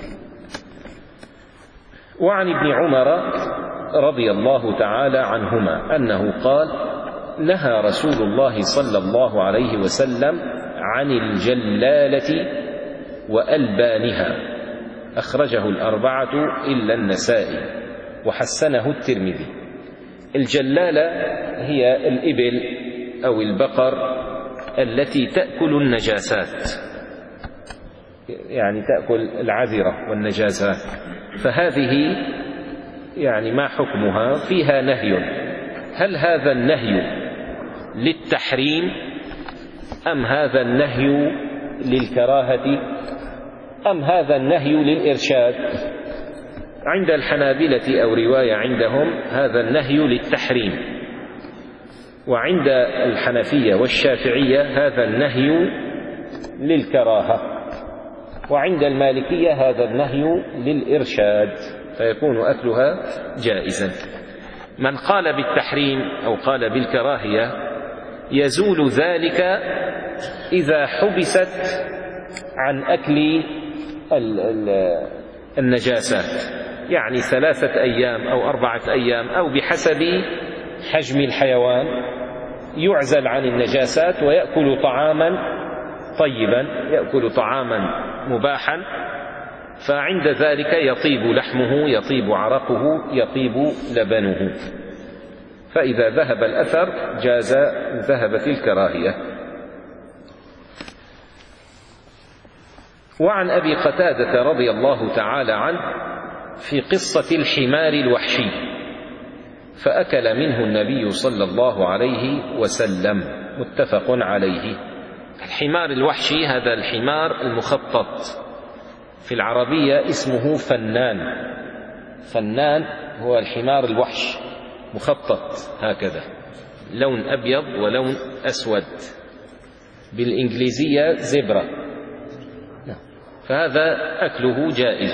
وعن ابن عمر رضي الله تعالى عنهما أنه قال: نهى رسول الله صلى الله عليه وسلم عن الجلالة وألبانها، أخرجه الأربعة إلا النسائي وحسنه الترمذي. الجلالة هي الإبل أو البقر التي تأكل النجاسات، يعني تأكل العذرة والنجاسات، فهذه يعني ما حكمها؟ فيها نهي. هل هذا النهي للتحريم أم هذا النهي للكراهة أم هذا النهي للإرشاد؟ عند الحنابلة أو رواية عندهم هذا النهي للتحريم، وعند الحنفية والشافعية هذا النهي للكراهة، وعند المالكية هذا النهي للإرشاد، فيكون أكلها جائزا. من قال بالتحريم أو قال بالكراهية يزول ذلك إذا حبست عن أكل النجاسات، يعني ثلاثة أيام أو أربعة أيام أو بحسب حجم الحيوان يعزل عن النجاسات ويأكل طعاما طيبا، يأكل طعاما مباحا، فعند ذلك يطيب لحمه، يطيب عرقه، يطيب لبنه. فإذا ذهب الأثر جاز، ذهبت الكراهية. وعن أبي قتادة رضي الله تعالى عنه في قصة الحمار الوحشي، فأكل منه النبي صلى الله عليه وسلم، متفق عليه. الحمار الوحشي هذا الحمار المخطط، في العربية اسمه فنان. فنان هو الحمار الوحش مخطط هكذا، لون أبيض ولون أسود، بالإنجليزية زبرة، فهذا أكله جائز.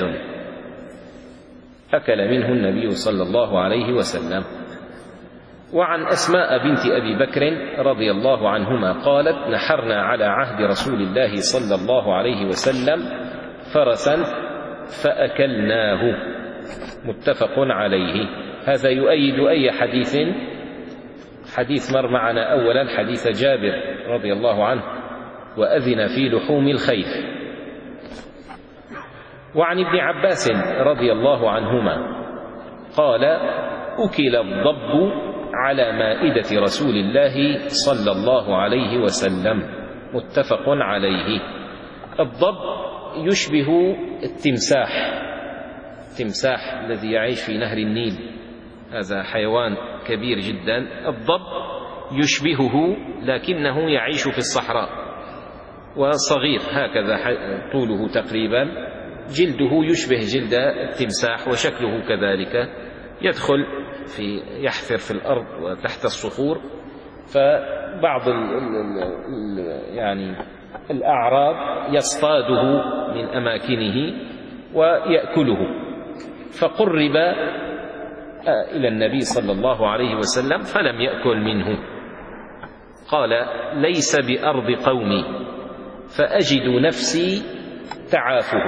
أكل منه النبي صلى الله عليه وسلم. وعن أسماء بنت أبي بكر رضي الله عنهما قالت: نحرنا على عهد رسول الله صلى الله عليه وسلم فرسا فأكلناه، متفق عليه. هذا يؤيد أي حديث؟ حديث مر معنا أولا، حديث جابر رضي الله عنه: وأذن في لحوم الخيل. وعن ابن عباس رضي الله عنهما قال: أكل الضب على مائدة رسول الله صلى الله عليه وسلم، متفق عليه. الضب يشبه التمساح، التمساح الذي يعيش في نهر النيل، هذا حيوان كبير جدا. الضب يشبهه لكنه يعيش في الصحراء وصغير، هكذا طوله تقريبا، جلده يشبه جلد التمساح وشكله كذلك، يدخل في يحفر في الأرض وتحت الصخور، فبعض ال ال ال يعني الأعراب يصطاده من أماكنه ويأكله. فقرب إلى النبي صلى الله عليه وسلم فلم يأكل منه، قال: ليس بأرض قومي فأجد نفسي تعافه،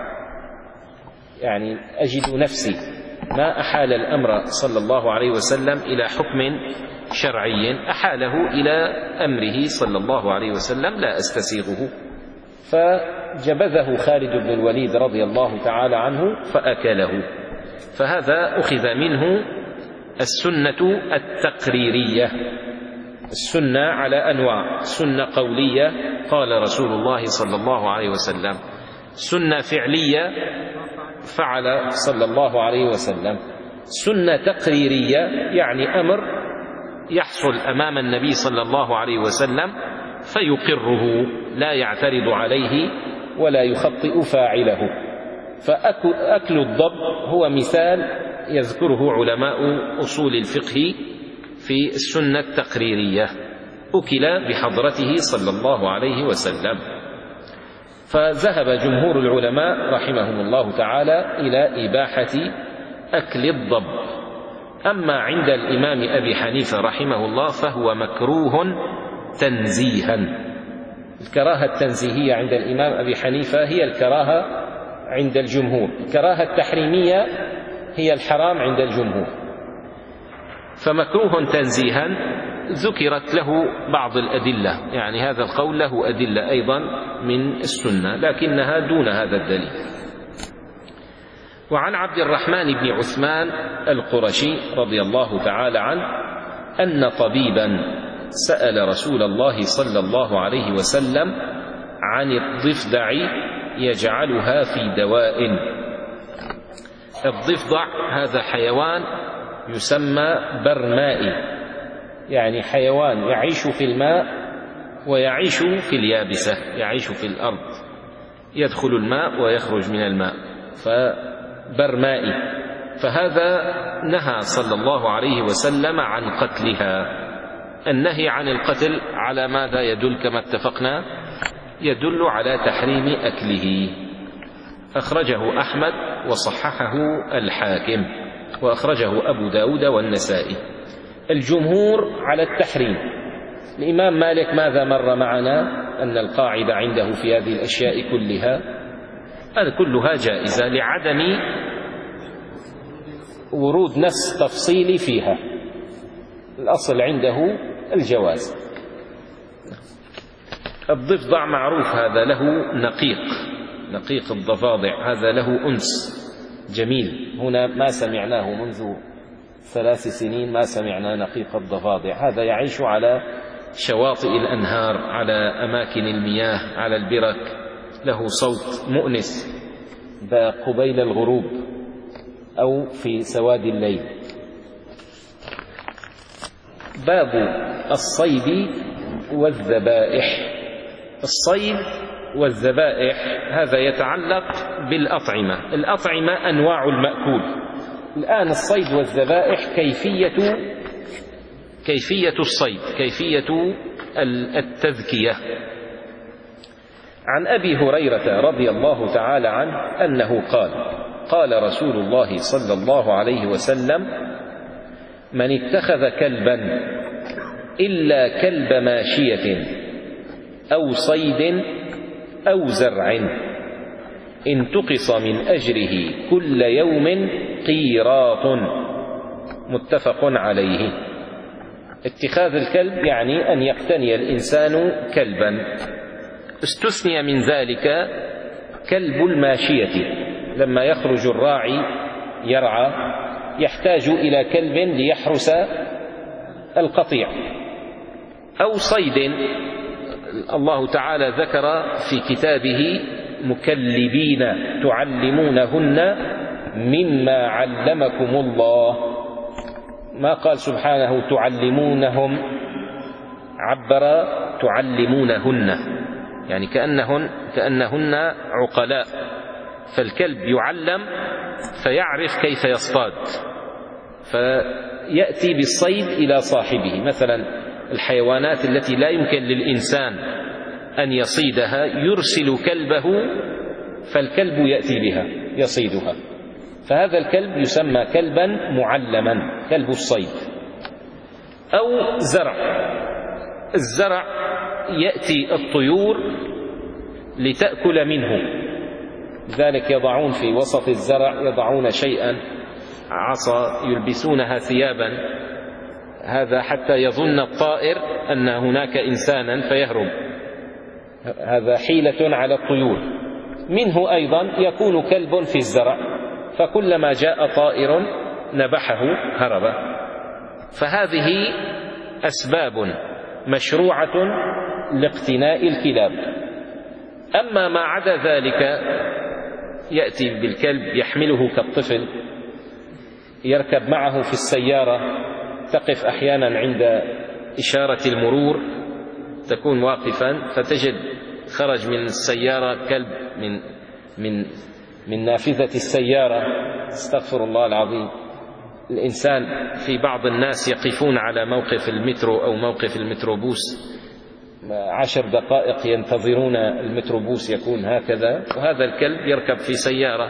يعني أجد نفسي، ما أحال الأمر صلى الله عليه وسلم إلى حكم شرعي، أحاله إلى أمره صلى الله عليه وسلم، لا أستسيغه. فجبذه خالد بن الوليد رضي الله تعالى عنه فأكله. فهذا أخذ منه السنة التقريرية. السنة على أنواع: سنة قولية قال رسول الله صلى الله عليه وسلم، سنة فعلية فعل صلى الله عليه وسلم، سنة تقريرية يعني أمر يحصل أمام النبي صلى الله عليه وسلم فيقره، لا يعترض عليه ولا يخطئ فاعله. فأكل الضب هو مثال يذكره علماء أصول الفقه في السنة التقريرية، أكل بحضرته صلى الله عليه وسلم. فذهب جمهور العلماء رحمهم الله تعالى إلى إباحة أكل الضب. أما عند الإمام أبي حنيفة رحمه الله فهو مكروه تنزيها. الكراهة التنزيهية عند الإمام أبي حنيفة هي الكراهة عند الجمهور، الكراهة التحريمية هي الحرام عند الجمهور. فمكروه تنزيها ذكرت له بعض الأدلة، يعني هذا القول له أدلة أيضا من السنة لكنها دون هذا الدليل. وعن عبد الرحمن بن عثمان القرشي رضي الله تعالى عنه أن طبيبا سأل رسول الله صلى الله عليه وسلم عن الضفدع يجعلها في دواء. الضفدع هذا حيوان يسمى برمائي، يعني حيوان يعيش في الماء ويعيش في اليابسة، يعيش في الأرض، يدخل الماء ويخرج من الماء، فبرمائي. فهذا نهى صلى الله عليه وسلم عن قتلها. النهي عن القتل على ماذا يدل كما اتفقنا؟ يدل على تحريم أكله. أخرجه أحمد وصححه الحاكم، وأخرجه أبو داود والنسائي. الجمهور على التحريم. الإمام مالك ماذا مر معنا؟ أن القاعدة عنده في هذه الأشياء كلها هذا كلها جائزة لعدم ورود نص تفصيلي فيها، الأصل عنده الجواز. الضفدع معروف هذا له نقيق، نقيق الضفادع، هذا له أنس جميل. هنا ما سمعناه منذ ثلاث سنين، ما سمعنا نقيق الضفادع. هذا يعيش على شواطئ الأنهار، على أماكن المياه، على البرك، له صوت مؤنس قبيل الغروب أو في سواد الليل. باب الصيد والذبائح. الصيد والذبائح هذا يتعلق بالأطعمة. الأطعمة أنواع المأكول. الآن الصيد والذبائح كيفية كيفية الصيد، كيفية التذكية. عن أبي هريرة رضي الله تعالى عنه أنه قال: قال رسول الله صلى الله عليه وسلم: من اتخذ كلبا إلا كلب ماشية أو صيد أو زرع انتقص من أجره كل يوم قيراط. متفق عليه. اتخاذ الكلب يعني أن يقتني الإنسان كلبا. استثني من ذلك كلب الماشية، لما يخرج الراعي يرعى يحتاج إلى كلب ليحرس القطيع، أو صيد. الله تعالى ذكر في كتابه مكلبين تعلمونهن مما علمكم الله، ما قال سبحانه تعلمونهم، عبر تعلمونهن، يعني كأنهن, كأنهن عقلاء. فالكلب يعلم فيعرف كيف يصطاد، فيأتي بالصيد إلى صاحبه. مثلا الحيوانات التي لا يمكن للإنسان أن يصيدها يرسل كلبه، فالكلب يأتي بها يصيدها، فهذا الكلب يسمى كلبا معلما، كلب الصيد. أو زرع، الزرع يأتي الطيور لتأكل منه، لذلك يضعون في وسط الزرع يضعون شيئا، عصا يلبسونها ثيابا، هذا حتى يظن الطائر أن هناك إنسانا فيهرب، هذا حيلة على الطيور. منه أيضا يكون كلب في الزرع، فكلما جاء طائر نبحه هرب. فهذه أسباب مشروعة لاقتناء الكلاب. أما ما عدا ذلك يأتي بالكلب يحمله كالطفل، يركب معه في السيارة، تقف أحيانا عند إشارة المرور تكون واقفا فتجد خرج من السيارة كلب من من من نافذة السيارة، استغفر الله العظيم. الإنسان في بعض الناس يقفون على موقف المترو أو موقف المتروبوس عشر دقائق ينتظرون المتروبوس يكون هكذا، وهذا الكلب يركب في سيارة.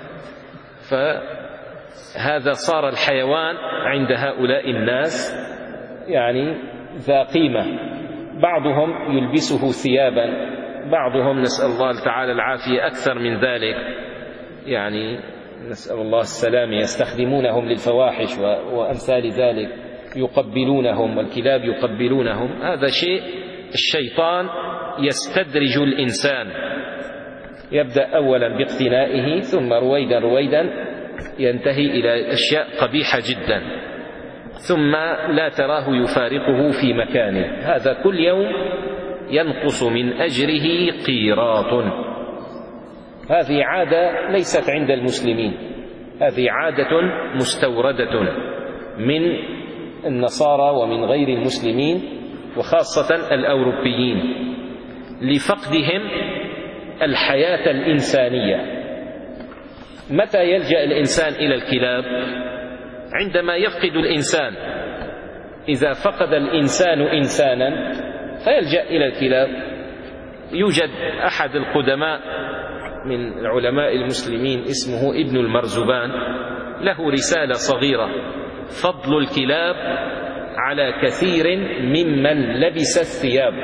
فهذا صار الحيوان عند هؤلاء الناس يعني ذا قيمة، بعضهم يلبسه ثيابا، بعضهم نسأل الله تعالى العافية أكثر من ذلك، يعني نسأل الله السلامة، يستخدمونهم للفواحش وأمثال ذلك، يقبلونهم، والكلاب يقبلونهم. هذا شيء الشيطان يستدرج الإنسان، يبدأ أولا باقتنائه ثم رويدا رويدا ينتهي إلى أشياء قبيحة جدا، ثم لا تراه يفارقه في مكانه. هذا كل يوم ينقص من أجره قيراط. هذه عادة ليست عند المسلمين، هذه عادة مستوردة من النصارى ومن غير المسلمين وخاصة الأوروبيين، لفقدهم الحياة الإنسانية. متى يلجأ الإنسان إلى الكلاب؟ عندما يفقد الإنسان. إذا فقد الإنسان إنسانا فيلجأ إلى الكلاب. يوجد أحد القدماء من علماء المسلمين اسمه ابن المرزبان، له رسالة صغيرة: فضل الكلاب على كثير ممن لبس الثياب.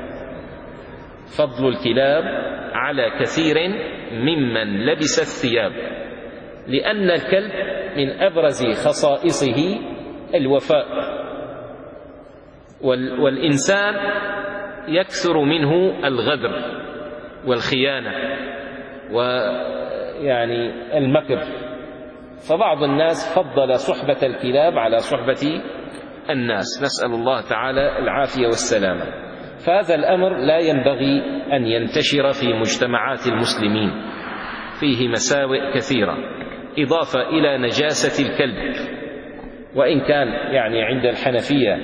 فضل الكلاب على كثير ممن لبس الثياب، لأن الكلب من أبرز خصائصه الوفاء، والإنسان يكثر منه الغدر والخيانة ويعني المكر، فبعض الناس فضل صحبة الكلاب على صحبة الناس، نسأل الله تعالى العافية والسلامة. فهذا الأمر لا ينبغي أن ينتشر في مجتمعات المسلمين، فيه مساوئ كثيرة، إضافة إلى نجاسة الكلب، وإن كان يعني عند الحنفية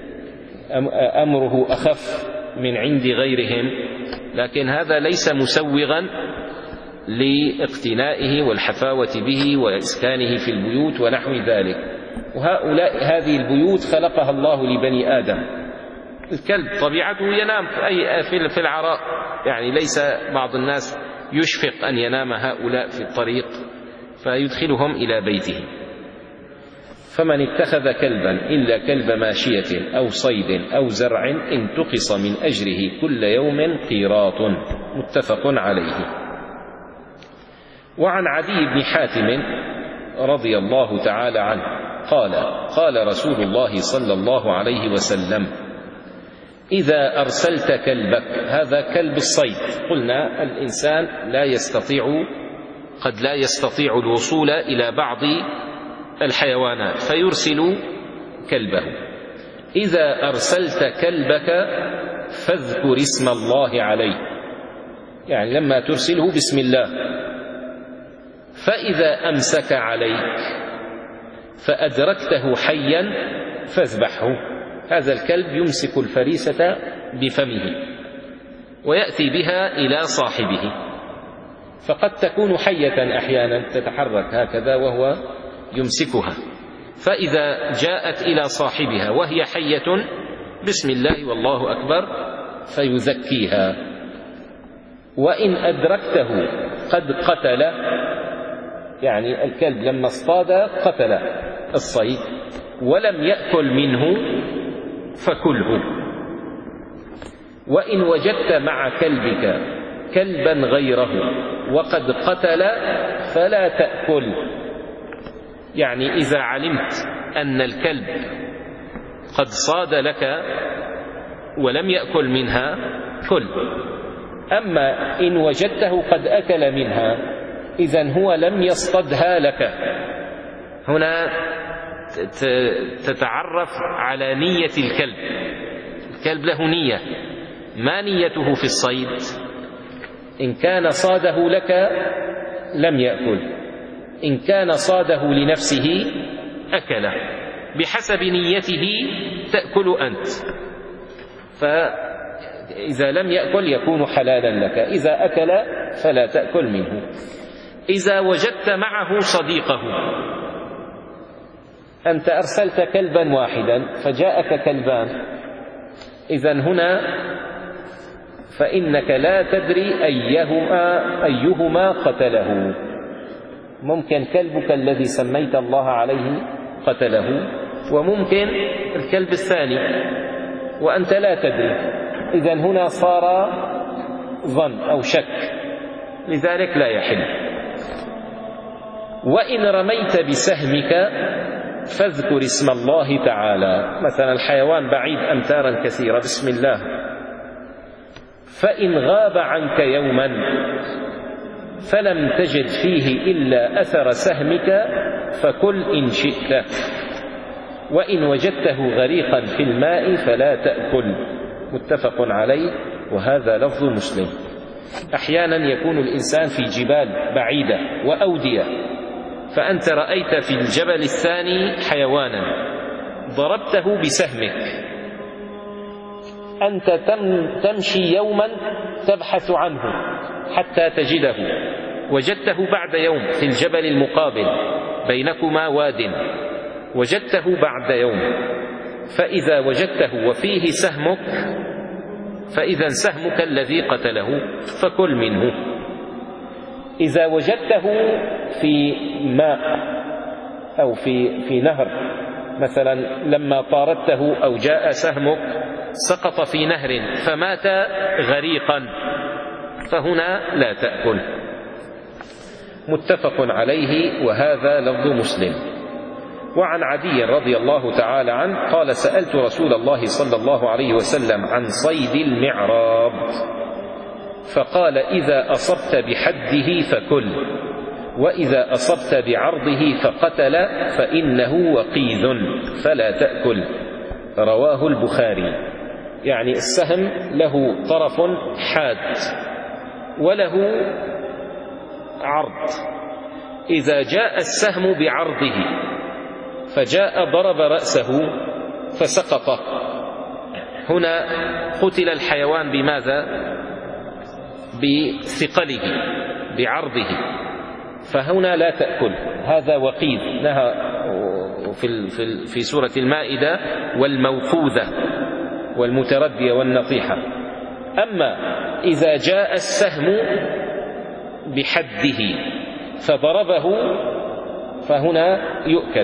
أمره أخف من عند غيرهم، لكن هذا ليس مسوغا لاقتنائه والحفاوة به وإسكانه في البيوت ونحو ذلك. وهؤلاء هذه البيوت خلقها الله لبني آدم. الكلب طبيعته ينام في العراء، يعني ليس بعض الناس يشفق أن ينام هؤلاء في الطريق فيدخلهم إلى بيته. فمن اتخذ كلبا إلا كلب ماشية أو صيد أو زرع انتقص من أجره كل يوم قيراط، متفق عليه. وعن عدي بن حاتم رضي الله تعالى عنه قال: قال رسول الله صلى الله عليه وسلم: إذا أرسلت كلبك، هذا كلب الصيد، قلنا الإنسان لا يستطيع قد لا يستطيع الوصول إلى بعض الحيوانات فيرسل كلبه. إذا أرسلت كلبك فاذكر اسم الله عليه، يعني لما ترسله بسم الله. فإذا أمسك عليك فأدركته حيا فاذبحه. هذا الكلب يمسك الفريسة بفمه ويأتي بها إلى صاحبه، فقد تكون حية أحيانا تتحرك هكذا وهو يمسكها، فإذا جاءت إلى صاحبها وهي حية بسم الله والله أكبر فيزكيها. وإن أدركته قد قتل، يعني الكلب لما اصطاد قتل الصيد ولم يأكل منه فكله. وإن وجدت مع كلبك كلبا غيره وقد قتل فلا تأكل، يعني إذا علمت أن الكلب قد صاد لك ولم يأكل منها كل. أما إن وجدته قد أكل منها إذن هو لم يصطدها لك. هنا تتعرف على نية الكلب. الكلب له نية، ما نيته في الصيد؟ إن كان صاده لك لم يأكل، إن كان صاده لنفسه أكله، بحسب نيته تأكل أنت. فإذا لم يأكل يكون حلالا لك، إذا أكل فلا تأكل منه. إذا وجدت معه صديقه، أنت أرسلت كلبا واحدا فجاءك كلبان، إذن هنا فإنك لا تدري أيهما, أيهما قتله. ممكن كلبك الذي سميت الله عليه قتله، وممكن الكلب الثاني وأنت لا تدري، إذن هنا صار ظن أو شك، لذلك لا يحل. وإن رميت بسهمك فاذكر اسم الله تعالى، مثلا الحيوان بعيد أمتارا كثيرة بسم الله، فإن غاب عنك يوما فلم تجد فيه إلا أثر سهمك فكل إن شئت، وإن وجدته غريقا في الماء فلا تأكل. متفق عليه، وهذا لفظ مسلم. أحيانا يكون الإنسان في جبال بعيدة وأودية، فأنت رأيت في الجبل الثاني حيوانا ضربته بسهمك، أنت تمشي يوما تبحث عنه حتى تجده، وجدته بعد يوم في الجبل المقابل بينكما واد، وجدته بعد يوم، فإذا وجدته وفيه سهمك فإذا سهمك الذي قتله فكل منه. إذا وجدته في ماء أو في في نهر، مثلا لما طاردته أو جاء سهمك سقط في نهر فمات غريقا، فهنا لا تأكل. متفق عليه، وهذا لفظ مسلم. وعن عدي رضي الله تعالى عنه قال: سألت رسول الله صلى الله عليه وسلم عن صيد المعراض، فقال: إذا أصبت بحده فكل، وإذا أصبت بعرضه فقتل فإنه وقيذ فلا تأكل. رواه البخاري. يعني السهم له طرف حاد وله عرض، إذا جاء السهم بعرضه فجاء ضرب رأسه فسقط، هنا قتل الحيوان بماذا؟ بثقله بعرضه، فهنا لا تأكل. هذا وقيد، نهى في في سورة المائدة: والموقوذة والمتردية والنطيحة. أما إذا جاء السهم بحده فضربه فهنا يؤكل.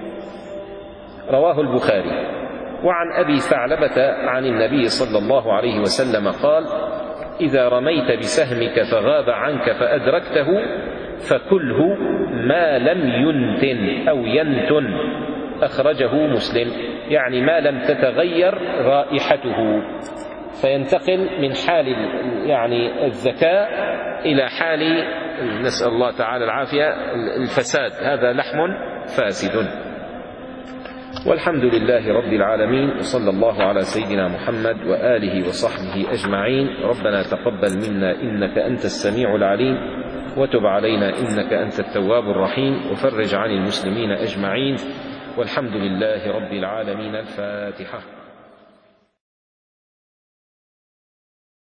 رواه البخاري. وعن أبي ثعلبة عن النبي صلى الله عليه وسلم قال: إذا رميت بسهمك فغاب عنك فأدركته فكله ما لم ينتن أو ينتن. أخرجه مسلم، يعني ما لم تتغير رائحته، فينتقل من حال يعني الذكاء إلى حال، نسأل الله تعالى العافية، الفساد. هذا لحم فاسد. والحمد لله رب العالمين، وصلى الله على سيدنا محمد وآله وصحبه أجمعين. ربنا تقبل منا إنك أنت السميع العليم، وتب علينا إنك أنت التواب الرحيم، وفرج عن المسلمين أجمعين. والحمد لله رب العالمين. الفاتحة.